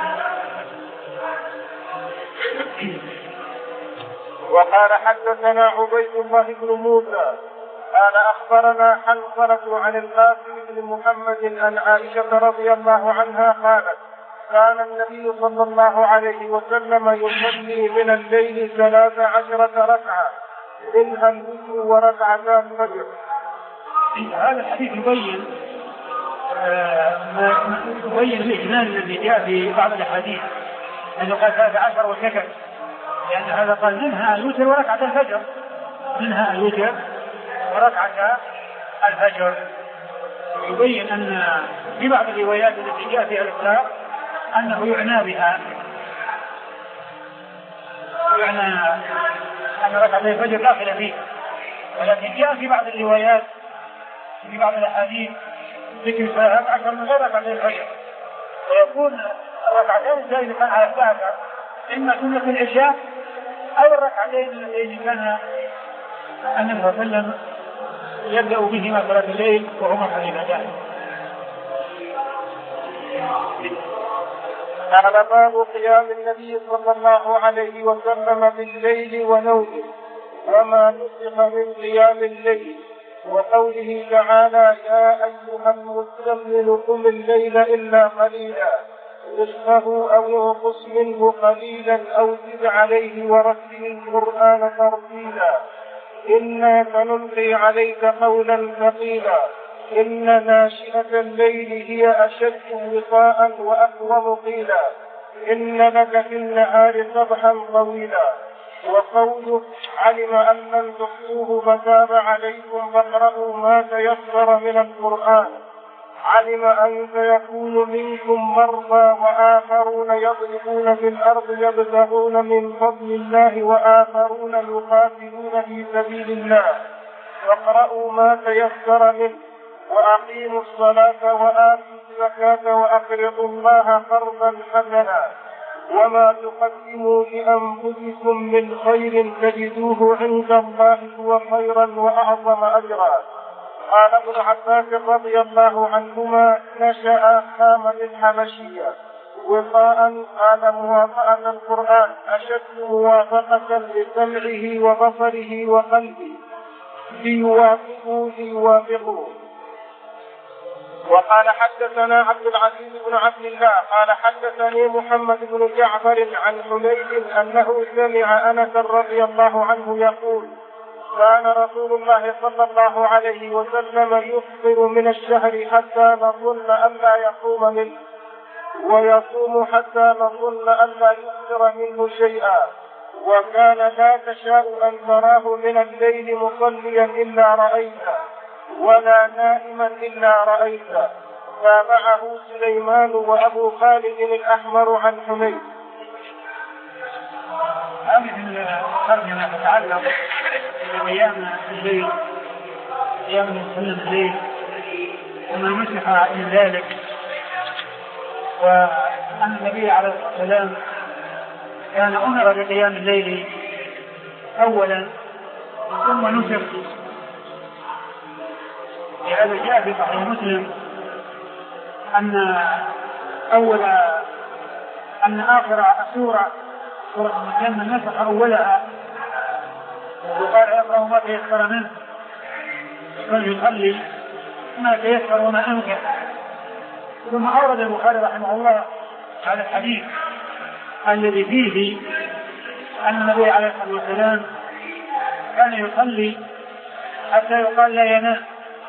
Speaker 1: وقال حدثنا عبيد الله بن موسى قال أخبرنا حنظلة عن القاسم بن محمد عن عائشة رضي الله عنها قالت كان النبي صلى الله عليه وسلم يصلي من الليل ثلاث عشرة ركعة منها الوتر وركعتا الفجر.
Speaker 2: هذا الحديث يبين ما يبين الإجمال الذي جاء في بعض الأحاديث أنه قال ثلاث عشر وسكت، لأن هذا قال منها الوتر وركعتا الفجر منها الوتر وركعتا الفجر. يبين أن في بعض الروايات التي جاء فيها الإطلاق أنه يعنى بها يعنى أن ركعتي الفجر داخل فيه، ولكن جاء في بعض الروايات في بعض الأحاديث ذكر ثلاث عشر من غير ركعتي الفجر، ويكون الركعتين الزائدة كان على الثلاثة إما سنة العشاء أو الركعتين اللذين كان النبي صلى الله عليه وسلم يبدأ بهما صلاة الليل وهما خفيفتان.
Speaker 1: قال باب قيام النبي صلى الله عليه وسلم بالليل ونومه وما نسخ من قيام الليل، وقوله تعالى يا أيها المزمل قم الليل إلا قليلا نصفه أو ينقص منه قليلا أو زد عليه ورتل القرآن ترتيلا إنا سنلقي عليك قولا ثقيلا. إن ناشئة الليل هي أشد وطاء وأقوم قيلا إن لك في النهار سبحا طويلا. وقوله علم أن لن تحصوه فتاب عليكم فاقرؤوا ما تيسر من القرآن. علم أن سيكون منكم مرضى وآخرون يضربون في الأرض يبتغون من فضل الله وآخرون يقاتلون في سبيل الله فاقرؤوا ما تيسر منه وأقيموا الصلاة وآتوا الزكاة وأقرضوا الله قرضا حسنا وما تقدموا لأنفسكم من خير تجدوه عند الله هو خيرا وأعظم أجرا. قال ابن عباس رضي الله عنهما نشأ حامد الحبشية وطاء قال موافقة القرآن أشد موافقة لسمعه وبصره وقلبه ليوافقوا ليوافقوا. وقال حدثنا عبد العزيز بن عبد الله قال حدثني محمد بن جعفر عن حميد أنه سمع أنس رضي الله عنه يقول كان رسول الله صلى الله عليه وسلم يفطر من الشهر حتى نظن أن لا يصوم منه ويصوم حتى نظن أن لا يفطر منه شيئا وكان لا تشاء أن تراه من الليل مصليا إلا رأيته ولا نائما إلا رأيته. تابعه سليمان وأبو خالد الأحمر عن حميد.
Speaker 2: هذه الترجمة تتعلق بقيام الليل قيام مسلم الليل وما مسح من ذلك وأن النبي عليه الصلاة والسلام كان أمر بقيام الليل أولا ثم نسخ. لهذا جاء في صحيح مسلم أن أول أن آخر سورة سورة مسلم نسخ أولها وقال يقرأ ما تيسر منه فليصلي ما تيسر وما أمكن. ثم أورد البخاري رحمه الله على الحديث الذي فيه أن النبي عليه الصلاة والسلام كان يصلي حتى يقال لا ينام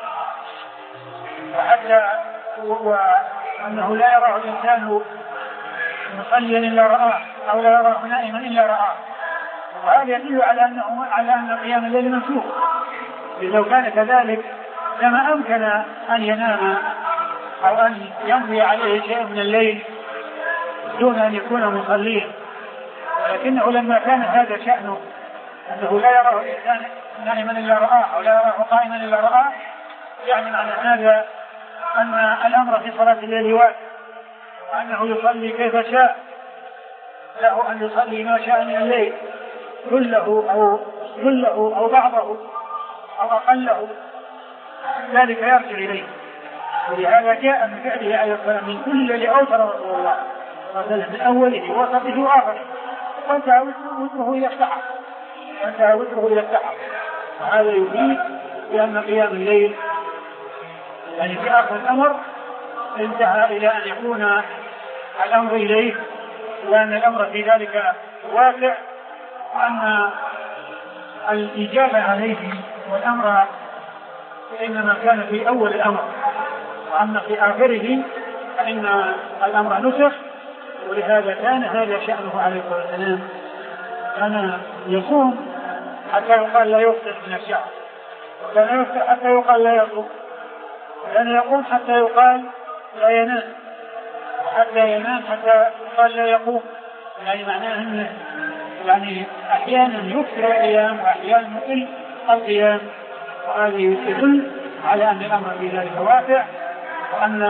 Speaker 2: وحتى وأنه لا يراه الإنسان مصليا إلا رآه أو لا يراه نائما إلا رآه. وهذا يدل على أنه على أن قيام الليل منسوخ. لو كان كذلك لما أمكن أن ينام أو أن يمضي عليه شيء من الليل دون أن يكون مصليا. ولكنه لما كان هذا شأنه أنه لا يراه الإنسان نائما إلا رآه أو لا يراه قائما إلا رآه يعني معنى هذا أن الأمر في صلاة الليل واسع وأنه يصلي كيف شاء له أن يصلي ما شاء من الليل كله أو كله أو بعضه أو أقله ذلك يرجع إليه. ولهذا جاء من فعله عليه الصلاة من كل الذي أوتر رسول الله من أوله وسطه وآخره وانتهى وتره إلى السحر وانتهى وتره إلى السحر. وهذا يفيد بأن قيام الليل يعني في آخر الأمر انتهى إلى أن يكون الأمر إليه وأن الأمر في ذلك واسع وأن الإجابة عليه والأمر إنما كان في أول الأمر وأما في آخره فإن الأمر نسخ. ولهذا كان هذا شأنه عليه الصلاة والسلام كان يصوم حتى يقال لا يفطر من الشهر وكان يفطر حتى يقال لا يصوم وكان يقوم حتى يقال لا ينام حتى ينام حتى يقال لا يقوم. يعني معناه أنه يعني أحيانا يكثر القيام وأحيانا يقل القيام. وهذا يدل على أن الأمر في ذلك واسع وأن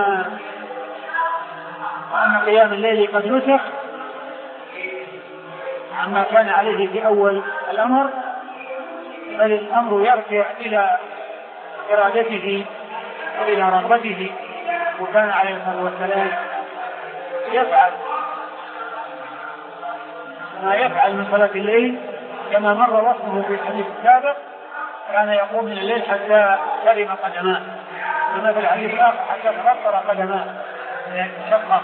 Speaker 2: وأن قيام الليل قد نسخ عما كان عليه في أول الأمر بل الأمر يرجع إلى إرادته وإلى رغبته. وكان عليه الصلاة والسلام يفعل ما يفعل من صلاة الليل كما مر وصفه في الحديث السابق كان يقوم من الليل حتى ترم قدماه كما في الحديث الآخر حتى تفطر قدماه يعني شقه.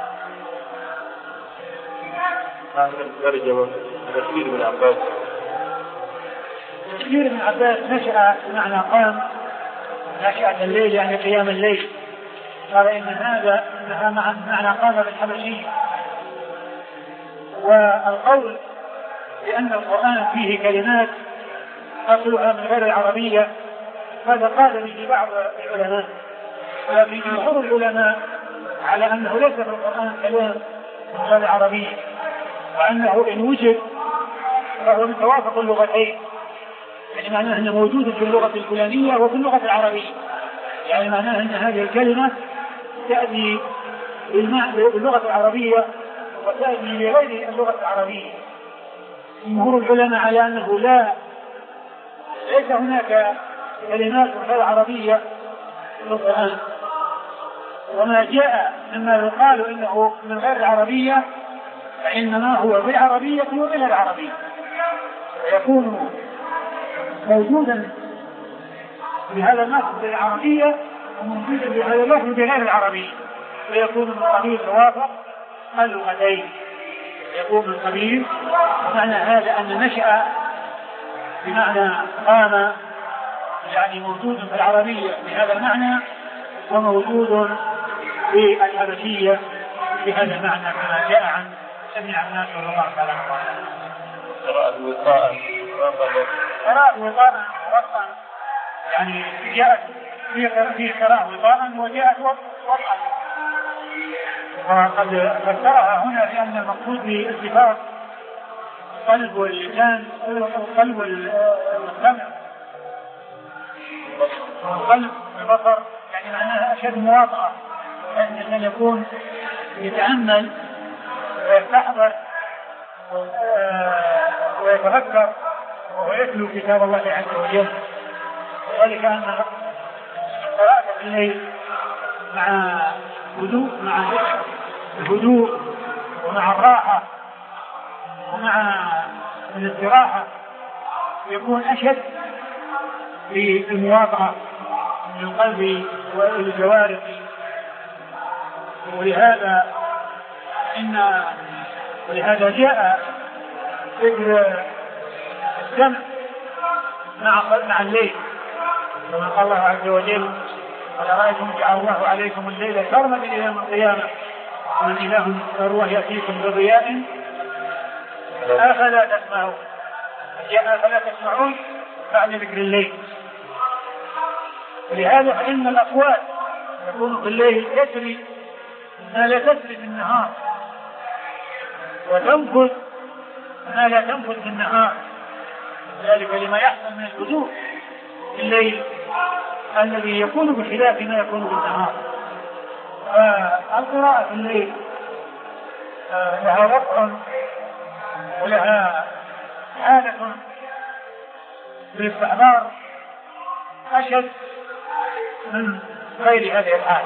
Speaker 1: ترجمة تفسير ابن عباس.
Speaker 2: تفسير ابن عباس نشأ معنى قام ناشئة الليل يعني قيام الليل. قال إن هذا إنها معنى قام بالحبشي. والقول بأن القرآن فيه كلمات أصلها من غير العربية هذا قال به بعض العلماء، ولكن جمهور العلماء على أنه ليس في القرآن كلام من غير العربية، وأنه إن وجد فهو من توافق اللغتين، يعني معناه أنه موجود في اللغة الفلانية وفي اللغة العربية، يعني معناه أن هذه الكلمة تأتي باللغة العربية وتأتي بغير اللغة العربية. جمهور العلماء على أنه لا ليس هناك كلمات غير عربية في القرآن، وما جاء مما يقال إنه من غير العربية فإنما هو بالعربية وغير العربية، يكون موجودا بهذا اللفظ بالعربية وموجودا بهذا اللفظ بغير العربية، ويكون من قبيل توافق اللغتين. يكون من قبيل معنى هذا أن نشأ بمعنى قام يعني موجود في العربية بهذا المعنى وموجود في الحبشية بهذا المعنى كما جاء عن سمع الناس صلى الله عليه وسلم.
Speaker 1: قراءة وقاء
Speaker 2: قراءة وقاء وقاء يعني جاءت في قراءة وقاء وجاءت وقاء، وقد فسرها هنا لأن المقصود بالاتفاق القلب واللسان والقلب والسمع والقلب والبصر، يعني معناها أشد مواطأة، يعني الإنسان يكون يتأمل ويستحضر ويتفكر ويتلو كتاب الله عز وجل. وذلك أن قراءة الليل مع هدوء مع الهدوء ومع الراحة ومع الاستراحة يكون أشد في المواقعة من القلب والجوارح. ولهذا إن ولهذا جاء ذكر السمع مع مع الليل، كما قال الله عز وجل: قال رأيتم جعل الله عليكم الليل سرمدا إلى يوم القيامة ومن إله غير الله يأتيكم بضياء أفلا تسمعون. جاء أفلا تسمعون بعد ذكر الليل. لهذا فإن الأقوال تكون في الليل تسري ما لا تسري في النهار، وتنفذ ما لا تنفذ في النهار، ذلك لما يحصل من الهدوء في الليل الذي يكون بخلاف ما يكون في النهار. فالقراءة في الليل لها وقع ولها حالة بالاستحضار أشد من غير هذه الحالة.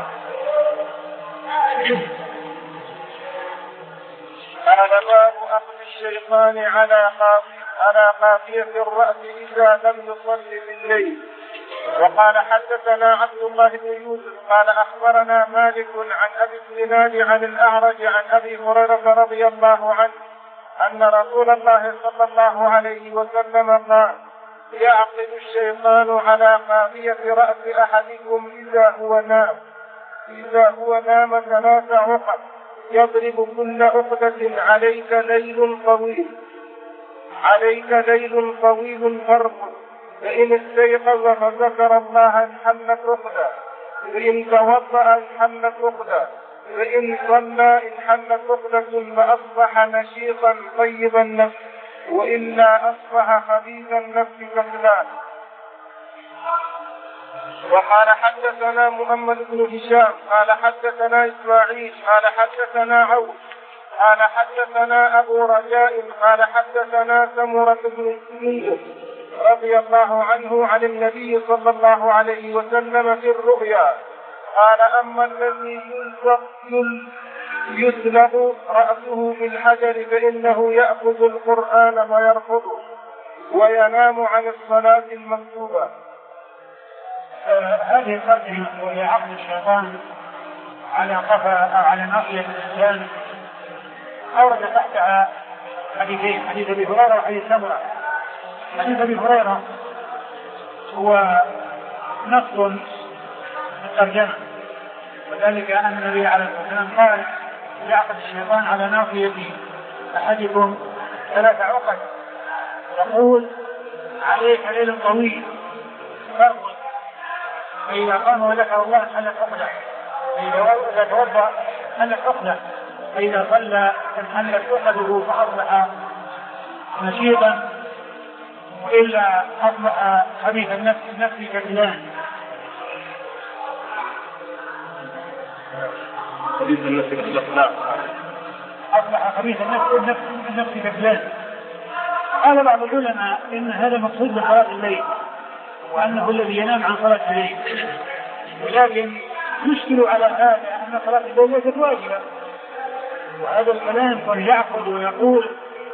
Speaker 1: قال: باب أخذ الشيطان على على قافية الرأس إذا لم يصلي بالليل. وقال: حدثنا عبد الله بن يوسف قال: أخبرنا مالك عن أبي الزناد عن الأعرج عن أبي هريرة رضي الله عنه أن رسول الله صلى الله عليه وسلم قال: يعقد الشيطان على قافية رأس أحدكم إذا هو نام إذا هو نام ثلاث عقد يضرب كل عقدة عليك ليل طويل عليك ليل طويل فرق، فإن استيقظ فذكر الله انحلت عقدة، فإن توضأ انحلت عقدة، فإن صلى انحلت عقدة فأصبح نشيطا طيب النفس، وإلا أصبح خبيث النفس كسلان. وقال: حدثنا محمد بن هشام قال: حدثنا إسماعيل قال: حدثنا عوف قال: حدثنا أبو رجاء قال: حدثنا سمرة بن جندب رضي الله عنه عن النبي صلى الله عليه وسلم في الرؤيا قال: أما الذي يسلب رأسه بالحجر فإنه يأخذ القرآن ويرفضه وينام عن الصلاة المكتوبة.
Speaker 2: هذه الترجمة وهي عقد الشيطان على قفا أو على ناصية الإنسان أورد تحتها حديثين: حديث أبي هريرة وحديث سمرة. حديث أبي هريرة هو نص الترجمة، وذلك أن النبي عليه الصلاة والسلام قال يعقد الشيطان على ناصية أحدكم ثلاث عقد يقول عليك ليل طويل فرق، فإذا قام وذكر الله انحلت عقدة، فإذا توضأ انحلت عقدة، فإذا صلى انحلت عقده فأصبح نشيطا، وإلا أصبح خبيث النفس النفس كالإله.
Speaker 1: خبيث النفس كالإله
Speaker 2: أصبح خبيث النفس النفس النفس كالإله. قال بعض العلماء إن هذا مقصود بصلاة الليل، وأنه الذي ينام عن صلاة الليل، ولكن يشكل على هذا أن صلاة الليل ليست واجبة، وهذا الكلام قد يعقد ويقول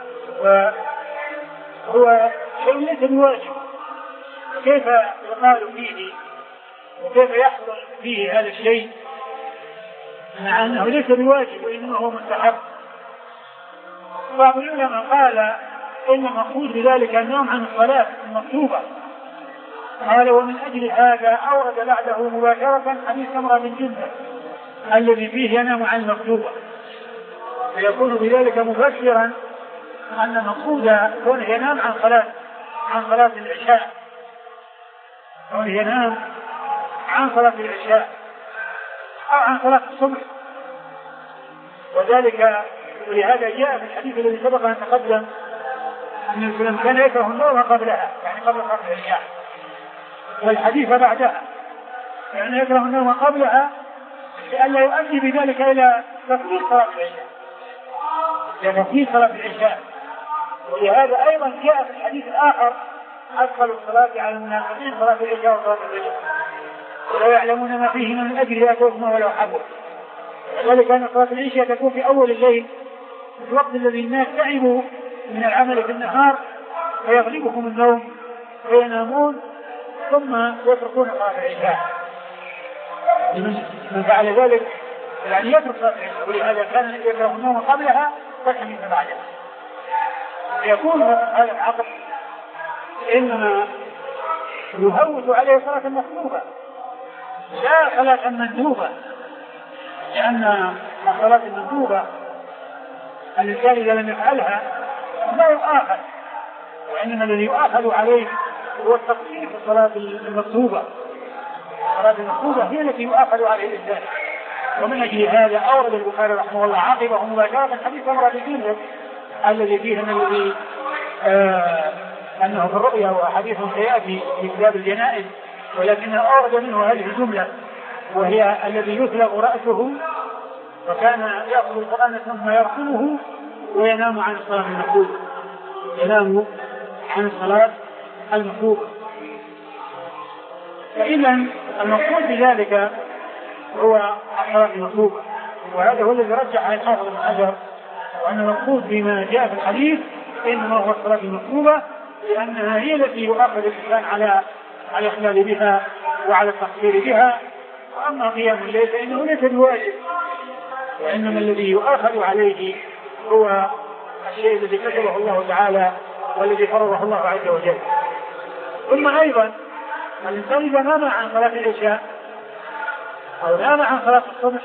Speaker 2: وهو شيء ليس بواجب، كيف يقال فيه وكيف يحصل فيه هذا الشيء مع أنه ليس بواجب وإنما هو مستحب؟ بعض العلماء قال إن المقصود بذلك النوم عن الصلاة المكتوبة. قال ومن أجل هذا أورد بعده مباشرة حديث سمرة بن جندب الذي فيه ينام عن المكتوبة، فيكون بذلك مفسرا أن مقصود كونه ينام عن صلاة عن صلاة العشاء، كونه ينام عن صلاة العشاء أو عن صلاة الصبح. وذلك ولهذا جاء في الحديث الذي سبق أن تقدم أن الإسلام كان يكره النوم قبلها، يعني قبل صلاة العشاء، والحديث بعدها يعني يكره النوم قبلها لئلا يؤدي بذلك إلى تفويت صلاة العشاء، إلى تفويت صلاة العشاء. ولهذا أيضا جاء في الحديث الآخر أدخل الصلاة على المنافقين صلاة العشاء وصلاة الفجر ولا يعلمون ما فيه من الأجر يأتوهما ولو حبوا. ذلك أن صلاة العشاء تكون في أول الليل، في الوقت الذي الناس تعبوا من العمل في النهار فيغلبهم النوم فينامون ثم يتركون صلاة العشاء. من فعل ذلك يعني يترك صلاة العشاء، ولهذا كان يكره النوم قبلها والحديث بعدها. يكون هذا العقل إنما يهوث عليه صلاة المطلوبة لا صلاة المندوبة، لأن الصلاة المندوبة الإنسان إذا لم يفعلها لا يؤاخذ، وإنما الذي يؤاخذ عليه هو التقصير في الصلاة المطلوبة. الصلاة المطلوبة هي التي يؤاخذ عليه الإنسان. ومن أجل هذا أورد البخاري رحمه الله عقبه مباشرة حديث سمرة بن جندب الذي فيه أن الذي آه أنه في الرؤيا وحديث سيأتي في كتاب الجنائز، ولكنه أورد منه هذه الجملة وهي الذي يثلغ رأسه وكان يأخذ القرآن ثم يرسمه وينام عن الصلاة المكتوبة، ينام عن الصلاة المكتوبة. فإذا المقصود بذلك هو الصلاة المكتوبة، وهذا هو الذي رجح على الحافظ ابن حجر، وأن المقصود بما جاء في الحديث إنما هو الصلاة المكتوبة، لأنها هي التي يؤخذ الإنسان على على الإخلال بها وعلى التقصير بها. وأما قيام الليل فإنه ليس بواجب، وإنما الذي يؤخذ عليه هو الشيء الذي كتبه الله تعالى والذي فرضه الله عز وجل. ثم أيضا الإنسان إذا نام عن صلاة العشاء أو نام عن صلاة الصبح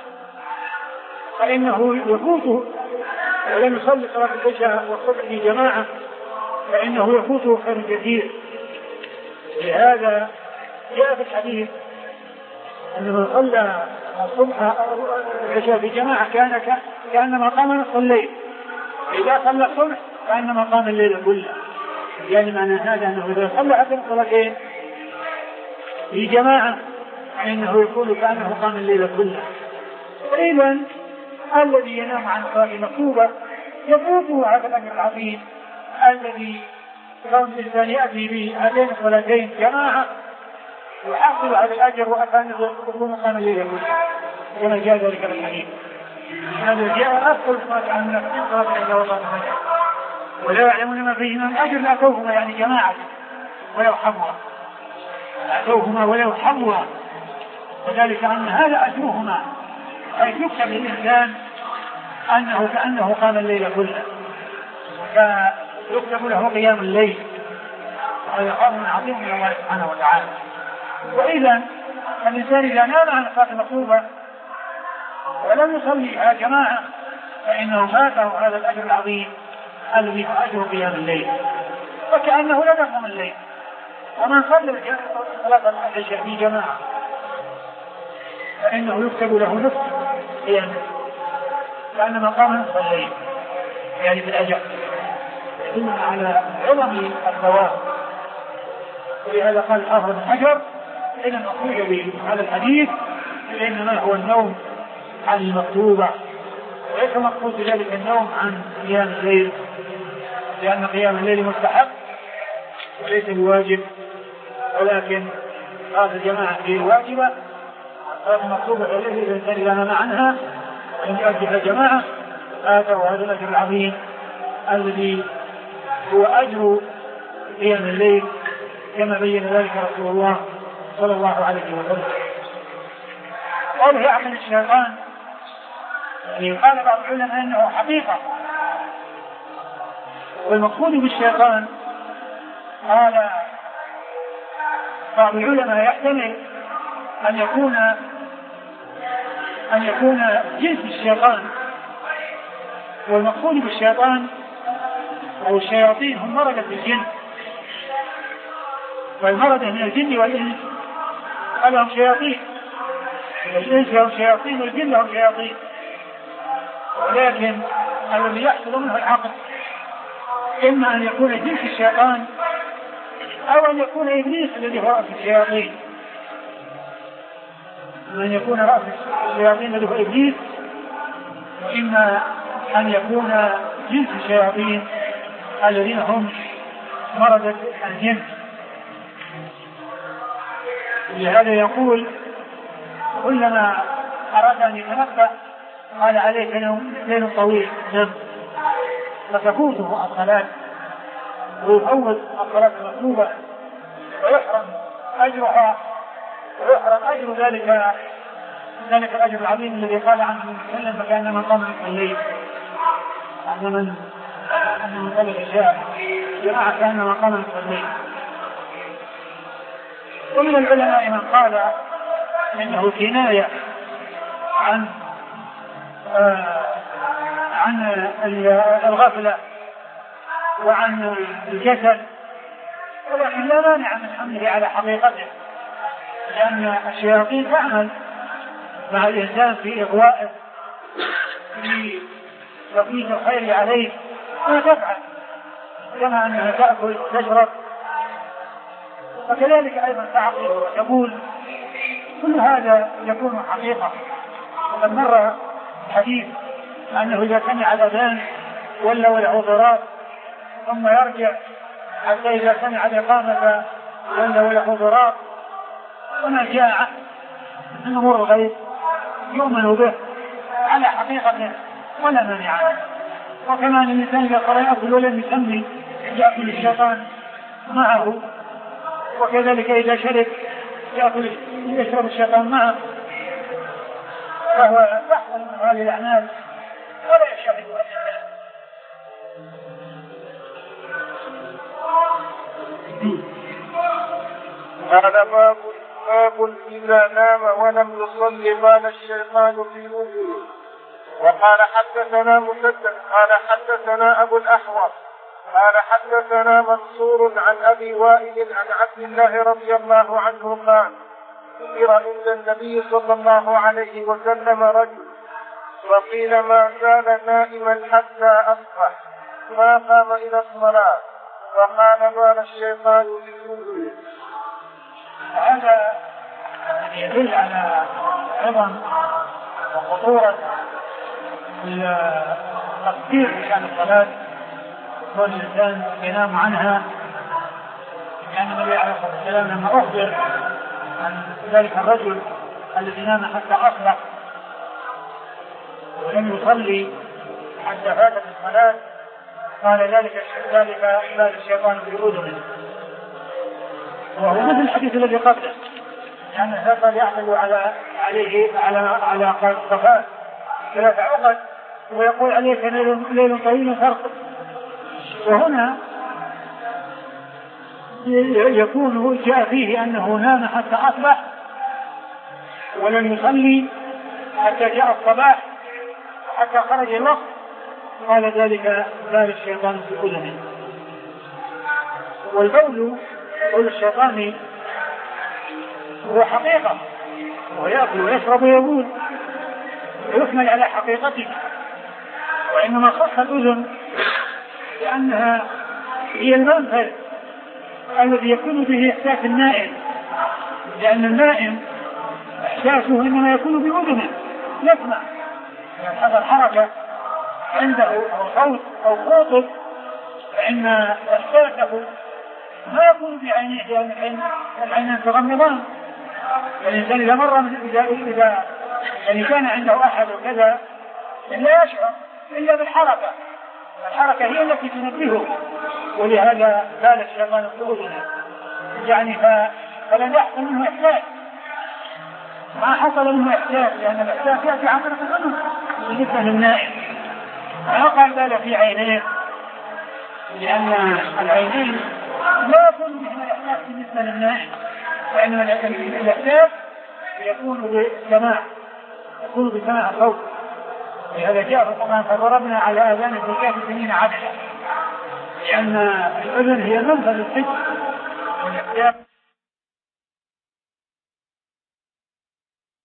Speaker 2: فإنه يفوته، ولم يصلي صلاة العشاء والصبح في جماعة فإنه يفوته خير كثير. لهذا جاء في الحديث أن من صلى الصبح العشاء في جماعة كان كأنما قام نصف الليل، إذا صلى الصبح كأنما قام الليل كله. يعني معنى هذا أنه إذا صلى حتى صلاتين في جماعة فإنه يكون كأنه قام الليل كله. وإذا الذي ينام عن صلاة المكتوبة يفوته هذا الأجر العظيم الذي كون الإنسان يأتي به هاتين الصلاتين جماعة يحصل على الأجر وأكان يكون قام الليل كله، كما جاء ذلك الحديث. هذا جاء أفضل صلاة عن نفسه صلاة الله والله ولا يعلمون ما فيه من الأجر لأتوهما، يعني جماعة ولو حموا أتوهما ولو حموا، وذلك أن هذا أجرهما أي يكتب للإنسان أنه كأنه قام الليل كله، فيكتب له قيام الليل، وهذا قام عظيم من الله سبحانه وتعالى. وإذا الإنسان إذا نام عن الصلاة المطلوبة ولم يصليها جماعة فإنه فاته هذا الأجر العظيم الذي فاته قيام الليل، وكأنه لم يقم الليل. ومن صلى صلاة العشاء في جماعة فإنه يكتب له نصف قيام لأن مقامه صلي يعني بالأجر، يدل على عظم الثواب. ولهذا قال الحافظ بن حجر إن المقصود بهذا الحديث إنما هو النوم عن المطلوبة، وليس مقصود بذلك النوم عن قيام الليل، لأن قيام الليل مستحب وليس بواجب، ولكن هذه الجماعة هي واجبة. هذه المطلوبة التي الإنسان إذا نام عنها أن يؤدي الجماعة آتوا هذا الأجر العظيم الذي هو أجر قيام الليل كما بين ذلك رسول الله صلى الله عليه وسلم. قوله يعمل الشيطان يعني قال بعض العلماء أنه حقيقة، والمقصود بالشيطان قال بعض العلماء يحتمل أن يكون أن يكون جنس الشيطان، والمقصود بالشيطان أو الشياطين هم مردة الجن، والمردة من الجن والإنس لهم شياطين، الإنس لهم شياطين والجن لهم شياطين، ولكن الذي يحصل منه العقل إما أن يكون جنس الشيطان أو أن يكون إبليس الذي هو رأس الشياطين، أن يكون رأس الشياطين الذي هو إبليس، وإما أن يكون جنس الشياطين الذين هم مردة الجن. لهذا يقول كلما أراد أن يتنبأ قال عليك ليل طويل نم، فتفوته الصلاة ويفوت الصلاة المطلوبة ويحرم أجرها ويحرم أجر ذلك ذلك الأجر العظيم الذي قال عنه وسلم فكان من قام الليل، أن من أن من قبل العشاء جماعة كان من قام الليل. ومن العلماء من قال إنه كناية عن آه عن الغفلة وعن الجسد، ولكن لا مانع من حمله على حقيقته، لأن الشياطين تعمل مع الإنسان في إغوائه في تقييد الخير عليه ما تفعل، كما أنها تأكل تشرب وكذلك أيضا تعقل وتقول، كل هذا يكون حقيقة. وقد مر حديث أنه إذا سمع الأذان ولا وله ضراب ثم يرجع حتى إذا سمع الإقامة ولا وله ضراب، وما جاء من أمور الغيب يؤمن به على حقيقته ولا مانع عنه. وكمان الإنسان إذا قرأ يأكل ولم يسمي يأكل الشيطان معه، وكذلك إذا شرب يأكل يشرب الشيطان معه، فهو يحصل من هذه الأعمال ولا يشهد
Speaker 1: هذا باب باب إذا نام ولم يصلي بال الشيطان في وجهه. وقال حدثنا مسدد قال حدثنا أبو الأحوص قال حدثنا منصور عن أبي وائل عن عبد الله رضي الله عنه قال ذكر عند النبي صلى الله عليه وسلم رجل وقيل ما زال نائما حتى أصبح ما قام إلى الصلاة وقال بال الشيطان في وجهه.
Speaker 2: هذا يدل على عظم وخطورة التقدير بشأن الصلاة، كل الإنسان ينام عنها، لأن النبي عليه الصلاة والسلام لما أخبر عن ذلك الرجل الذي نام حتى أصبح ولم يصلي حتى فاتت الصلاة قال ذلك ذلك بال الشيطان في أذنه، وهو مثل الحديث الذي قبله، لأن الشيطان يعتد على عليه على على قفاه ثلاث عقد ويقول عليك ليل طويل فارقد. وهنا يكون جاء فيه أنه نام حتى أصبح ولم يصلي حتى جاء الصباح حتى خرج الوقت، قال ذلك بال الشيطان في أذنه. والبول بول الشيطان هو حقيقة، ويأكل ويشرب ويبول ويحمل على حقيقته، وإنما خص الأذن لأنها هي المنفذ الذي يكون به إحساس النائم، لأن النائم إحساسه إنما يكون بأذنه، يسمع يعني هذا الحركة عنده أو صوت أو خاطب، فإن إحساسه ما يكون بعينيه، لأن العينين تغمضان. الإنسان إذا مر إذا إذا يعني كان عنده أحد وكذا لا يشعر إلا بالحركة، الحركة هي التي تنبهه، ولهذا بال الشيطان في أذنه يعني فلن يحصل منه إحساس، ما حصل منه إحساس، لأن الإحساس يأتي عن طريق الأذن بالنسبة للنائم. ما قال بال في عينيه، لأن العينين لا يكون بهما الإحساس بالنسبة للنائم، وإنما الإحساس يكون بالسماع، يكون بسماع الصوت. لهذا جاء في القرآن فضربنا على آذان الزكاة سنين عددا، لأن الأذن هي منفذ الحس والإحساس.